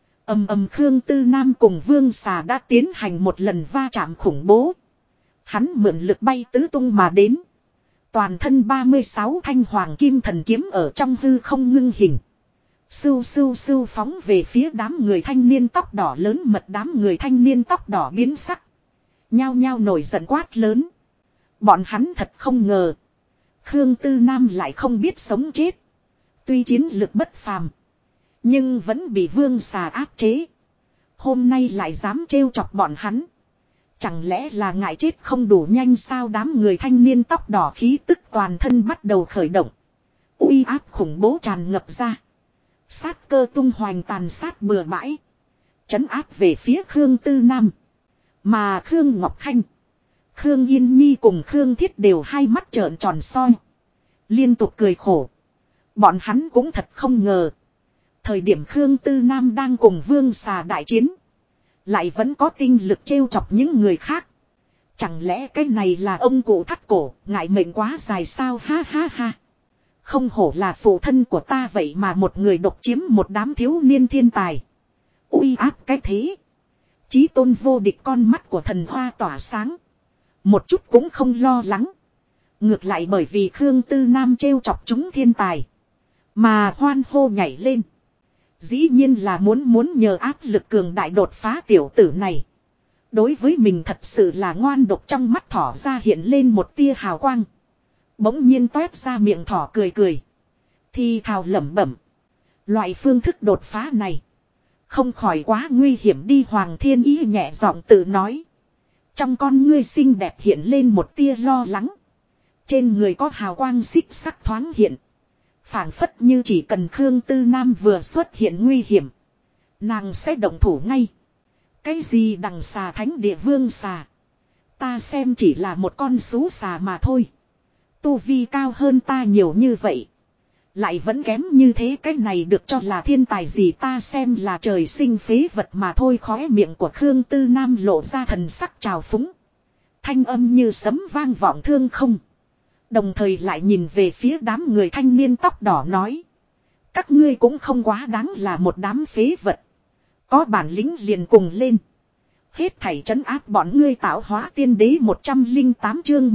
Khương Tư Nam cùng Vương Xà đã tiến hành một lần va chạm khủng bố. Hắn mượn lực bay tứ tung mà đến. Toàn thân 36 thanh Hoàng Kim thần kiếm ở trong hư không ngưng hình. Sưu sưu sưu phóng về phía đám người thanh niên tóc đỏ lớn mật. Đám người thanh niên tóc đỏ biến sắc, nhao nhao nổi giận quát lớn. Bọn hắn thật không ngờ Khương Tư Nam lại không biết sống chết. Tuy chiến lực bất phàm, nhưng vẫn bị Vương Xà áp chế. Hôm nay lại dám trêu chọc bọn hắn. Chẳng lẽ là ngại chết không đủ nhanh sao? Đám người thanh niên tóc đỏ khí tức toàn thân bắt đầu khởi động. Uy áp khủng bố tràn ngập ra. Sát cơ tung hoành tàn sát bừa bãi. Trấn áp về phía Khương Tư Nam. Mà Khương Ngọc Khanh, Khương Yên Nhi cùng Khương Thiết đều hai mắt trợn tròn soi. Liên tục cười khổ. Bọn hắn cũng thật không ngờ. Thời điểm Khương Tư Nam đang cùng Vương Xà đại chiến, lại vẫn có tinh lực trêu chọc những người khác. Chẳng lẽ cái này là ông cụ thắt cổ, ngại mệnh quá dài sao? Ha ha ha. Không hổ là phụ thân của ta, vậy mà một người độc chiếm một đám thiếu niên thiên tài. Uy áp cái thế. Chí tôn vô địch, con mắt của thần hoa tỏa sáng. Một chút cũng không lo lắng. Ngược lại bởi vì Khương Tư Nam trêu chọc chúng thiên tài mà hoan hô nhảy lên. Dĩ nhiên là muốn nhờ áp lực cường đại đột phá tiểu tử này. Đối với mình thật sự là ngoan độc. Trong mắt thỏ ra hiện lên một tia hào quang. Bỗng nhiên toét ra miệng thỏ cười cười. Thì thào lẩm bẩm. Loại phương thức đột phá này không khỏi quá nguy hiểm đi. Hoàng Thiên Ý nhẹ giọng tự nói. Trong con ngươi xinh đẹp hiện lên một tia lo lắng. Trên người có hào quang xích sắc thoáng hiện. Phảng phất như chỉ cần Khương Tư Nam vừa xuất hiện nguy hiểm, nàng sẽ động thủ ngay. Cái gì đằng xà thánh địa Vương Xà, ta xem chỉ là một con sú xà mà thôi. Tu vi cao hơn ta nhiều như vậy, lại vẫn kém như thế. Cái này được cho là thiên tài gì? Ta xem là trời sinh phế vật mà thôi. Khóe miệng của Khương Tư Nam lộ ra thần sắc trào phúng. Thanh âm như sấm vang vọng thương không. Đồng thời lại nhìn về phía đám người thanh niên tóc đỏ nói. Các ngươi cũng không quá đáng là một đám phế vật. Có bản lĩnh liền cùng lên. Hết thảy trấn áp bọn ngươi. Tạo hóa tiên đế 108 chương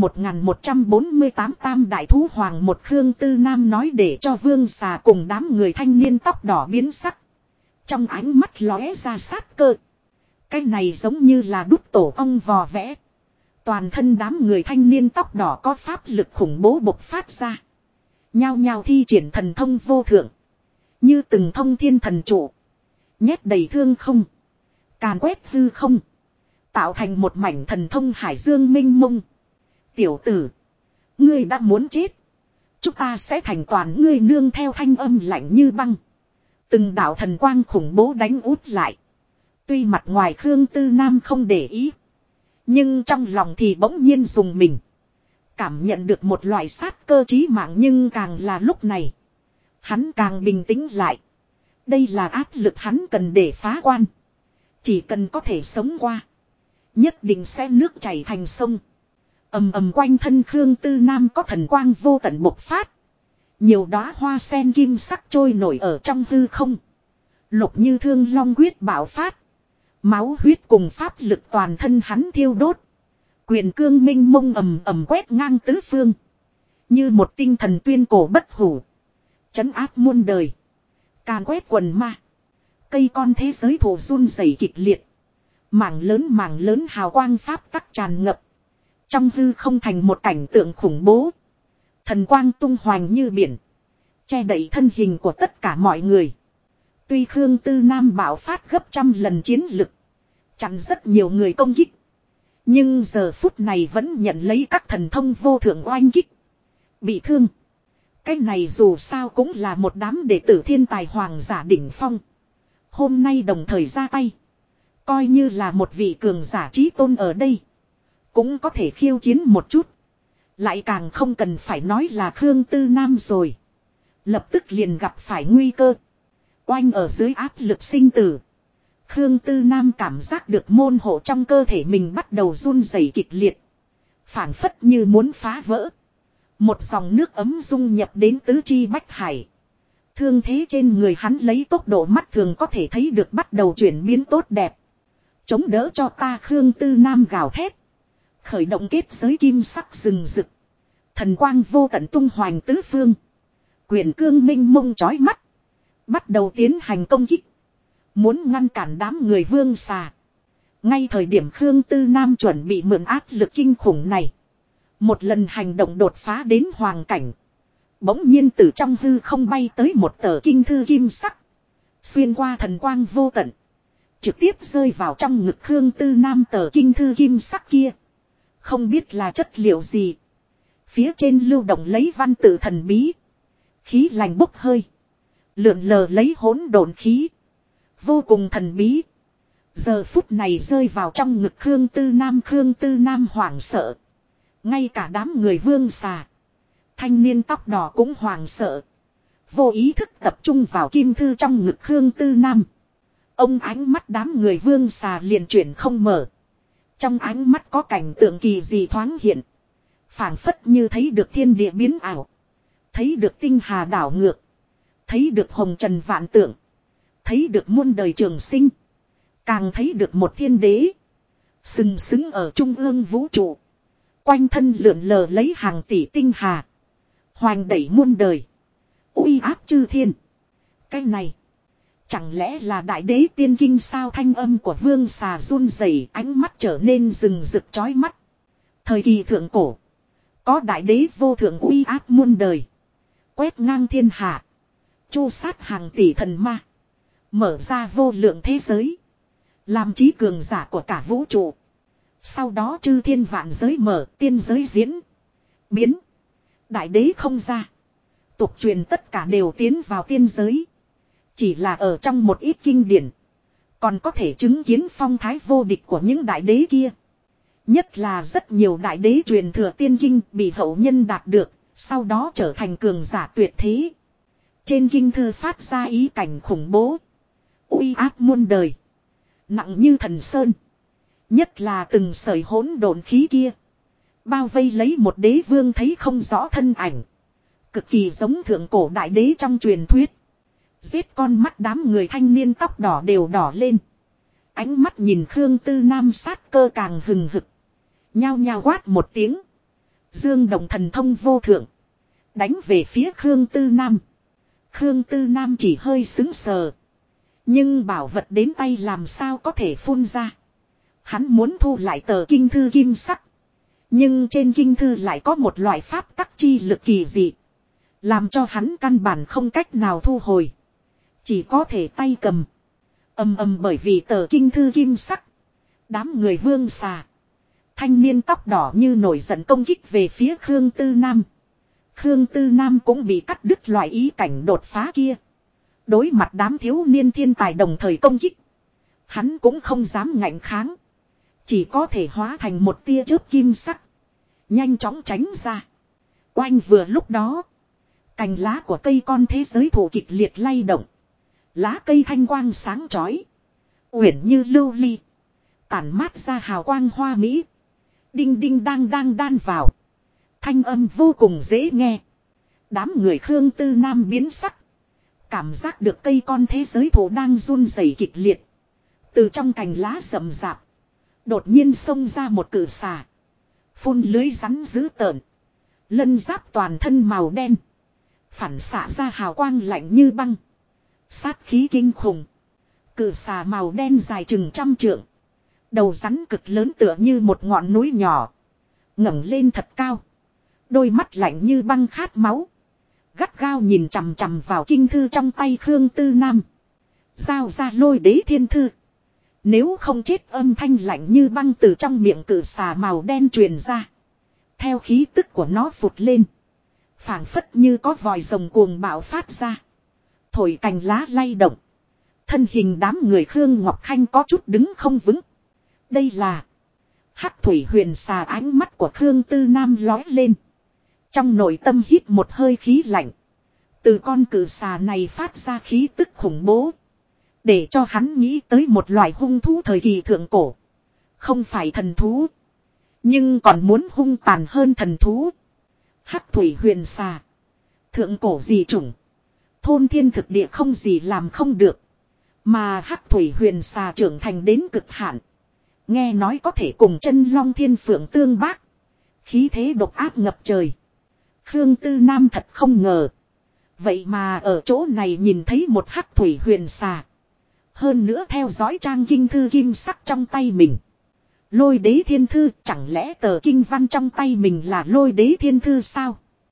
1148 tam đại thú hoàng một. Khương Tư Nam nói để cho Vương Xà cùng đám người thanh niên tóc đỏ biến sắc. Trong ánh mắt lóe ra sát cơ. Cái này giống như là đúc tổ ong vò vẽ. Toàn thân đám người thanh niên tóc đỏ có pháp lực khủng bố bộc phát ra. Nhao nhao thi triển thần thông vô thượng. Như từng thông thiên thần trụ. Nhét đầy thương không. Càn quét hư không. Tạo thành một mảnh thần thông hải dương minh mông. Tiểu tử. Ngươi đã muốn chết. Chúng ta sẽ thành toàn ngươi nương theo thanh âm lạnh như băng. Từng đạo thần quang khủng bố đánh út lại. Tuy mặt ngoài Khương Tư Nam không để ý. Nhưng trong lòng thì bỗng nhiên dùng mình. Cảm nhận được một loại sát cơ chí mạng, nhưng càng là lúc này. Hắn càng bình tĩnh lại. Đây là áp lực hắn cần để phá quan. Chỉ cần có thể sống qua. Nhất định sẽ nước chảy thành sông. Ầm ầm quanh thân Khương Tư Nam có thần quang vô tận bộc phát. Nhiều đóa hoa sen kim sắc trôi nổi ở trong hư không. Lục như thương long huyết bạo phát. Máu huyết cùng pháp lực toàn thân hắn thiêu đốt. Quyền cương minh mông ầm ầm quét ngang tứ phương. Như một tinh thần tuyên cổ bất hủ. Trấn áp muôn đời. Càn quét quần ma. Cây con thế giới thổ run rẩy kịch liệt. Mảng lớn hào quang pháp tắc tràn ngập. Trong hư không thành một cảnh tượng khủng bố. Thần quang tung hoành như biển. Che đậy thân hình của tất cả mọi người. Tuy Khương Tư Nam bạo phát gấp trăm lần chiến lực. Chặn rất nhiều người công kích. Nhưng giờ phút này vẫn nhận lấy các thần thông vô thượng oanh kích. Bị thương. Cái này dù sao cũng là một đám đệ tử thiên tài hoàng giả đỉnh phong. Hôm nay đồng thời ra tay. Coi như là một vị cường giả trí tôn ở đây. Cũng có thể khiêu chiến một chút. Lại càng không cần phải nói là Khương Tư Nam rồi. Lập tức liền gặp phải nguy cơ. Oanh ở dưới áp lực sinh tử. Khương Tư Nam cảm giác được môn hộ trong cơ thể mình bắt đầu run rẩy kịch liệt. Phảng phất như muốn phá vỡ. Một dòng nước ấm dung nhập đến tứ chi bách hải. Thương thế trên người hắn lấy tốc độ mắt thường có thể thấy được bắt đầu chuyển biến tốt đẹp. Chống đỡ cho ta, Khương Tư Nam gào thét. Khởi động kết giới kim sắc rừng rực. Thần quang vô tận tung hoành tứ phương. Quyền cương minh mông chói mắt. Bắt đầu tiến hành công kích. Muốn ngăn cản đám người vương xà. Ngay thời điểm Khương Tư Nam chuẩn bị mượn áp lực kinh khủng này. Một lần hành động đột phá đến hoàng cảnh. Bỗng nhiên từ trong hư không bay tới một tờ kinh thư kim sắc. Xuyên qua thần quang vô tận. Trực tiếp rơi vào trong ngực Khương Tư Nam tờ kinh thư kim sắc kia. Không biết là chất liệu gì. Phía trên lưu động lấy văn tự thần bí. Khí lành bốc hơi. Lượn lờ lấy hỗn độn khí. Vô cùng thần bí. Giờ phút này rơi vào trong ngực Khương Tư Nam hoảng sợ. Ngay cả đám người vương xà. Thanh niên tóc đỏ cũng hoảng sợ. Vô ý thức tập trung vào kim thư trong ngực Khương Tư Nam. Ông ánh mắt đám người vương xà liền chuyển không mở. Trong ánh mắt có cảnh tượng kỳ dị thoáng hiện. Phảng phất như thấy được thiên địa biến ảo. Thấy được tinh hà đảo ngược. Thấy được hồng trần vạn tượng. Thấy được muôn đời trường sinh. Càng thấy được một thiên đế. Sừng sững ở trung ương vũ trụ. Quanh thân lượn lờ lấy hàng tỷ tinh hà. Hoành đẩy muôn đời. Uy áp chư thiên. Cái này. Chẳng lẽ là đại đế tiên kinh sao? Thanh âm của vương xà run rẩy, ánh mắt trở nên rừng rực chói mắt. Thời kỳ thượng cổ. Có đại đế vô thượng uy áp muôn đời. Quét ngang thiên hạ. Chu sát hàng tỷ thần ma. Mở ra vô lượng thế giới. Làm trí cường giả của cả vũ trụ. Sau đó chư thiên vạn giới mở, tiên giới diễn. Biến. Đại đế không ra. Tục truyền tất cả đều tiến vào tiên giới. Chỉ là ở trong một ít kinh điển. Còn có thể chứng kiến phong thái vô địch của những đại đế kia. Nhất là rất nhiều đại đế truyền thừa tiên kinh bị hậu nhân đạt được. Sau đó trở thành cường giả tuyệt thế. Trên kinh thư phát ra ý cảnh khủng bố. Uy áp muôn đời. Nặng như thần sơn. Nhất là từng sợi hỗn độn khí kia. Bao vây lấy một đế vương thấy không rõ thân ảnh. Cực kỳ giống thượng cổ đại đế trong truyền thuyết. Giết con mắt đám người thanh niên tóc đỏ đều đỏ lên. Ánh mắt nhìn Khương Tư Nam sát cơ càng hừng hực. Nhao nhao quát một tiếng. Dương động thần thông vô thượng. Đánh về phía Khương Tư Nam. Khương Tư Nam chỉ hơi sững sờ. Nhưng bảo vật đến tay làm sao có thể phun ra. Hắn muốn thu lại tờ kinh thư kim sắc. Nhưng trên kinh thư lại có một loại pháp tắc chi lực kỳ dị. Làm cho hắn căn bản không cách nào thu hồi. Chỉ có thể tay cầm. Ầm ầm bởi vì tờ kinh thư kim sắc. Đám người vương xà. Thanh niên tóc đỏ như nổi giận công kích về phía Khương Tư Nam. Khương Tư Nam cũng bị cắt đứt loại ý cảnh đột phá kia. Đối mặt đám thiếu niên thiên tài đồng thời công kích. Hắn cũng không dám ngạnh kháng. Chỉ có thể hóa thành một tia chớp kim sắc. Nhanh chóng tránh ra. Oanh vừa lúc đó. Cành lá của cây con thế giới thụ kịch liệt lay động. Lá cây thanh quang sáng chói. Uyển như lưu ly. Tản mát ra hào quang hoa mỹ. Đinh đinh đang đang đan vào. Thanh âm vô cùng dễ nghe. Đám người Khương Tư Nam biến sắc. Cảm giác được cây con thế giới thụ đang run rẩy kịch liệt. Từ trong cành lá rậm rạp. Đột nhiên xông ra một cự xà. Phun lưới rắn dữ tợn. Lân giáp toàn thân màu đen. Phản xạ ra hào quang lạnh như băng. Sát khí kinh khủng. Cự xà màu đen dài chừng 100 trượng. Đầu rắn cực lớn tựa như một ngọn núi nhỏ. Ngẩng lên thật cao. Đôi mắt lạnh như băng khát máu. Gắt gao nhìn chằm chằm vào kinh thư trong tay Khương Tư Nam. Giao ra Lôi Đế Thiên Thư. Nếu không chết, âm thanh lạnh như băng từ trong miệng cự xà màu đen truyền ra. Theo khí tức của nó phụt lên. Phảng phất như có vòi rồng cuồng bạo phát ra. Thổi cành lá lay động. Thân hình đám người Khương Ngọc Khanh có chút đứng không vững. Đây là Hắc Thủy Huyền Xà. Ánh mắt của Khương Tư Nam lói lên. Trong nội tâm hít một hơi khí lạnh. Từ con cự xà này phát ra khí tức khủng bố. Để cho hắn nghĩ tới một loài hung thú thời kỳ thượng cổ. Không phải thần thú. Nhưng còn muốn hung tàn hơn thần thú. Hắc Thủy Huyền Xà. Thượng cổ dị chủng. Thôn thiên thực địa không gì làm không được. Mà Hắc Thủy Huyền Xà trưởng thành đến cực hạn. Nghe nói có thể cùng chân long thiên phượng tương bác. Khí thế độc áp ngập trời. Khương Tư Nam thật không ngờ. Vậy mà ở chỗ này nhìn thấy một Hắc Thủy Huyền Xà. Hơn nữa theo dõi trang kinh thư kim sắc trong tay mình. Lôi Đế Thiên Thư, chẳng lẽ tờ kinh văn trong tay mình là Lôi Đế Thiên Thư sao?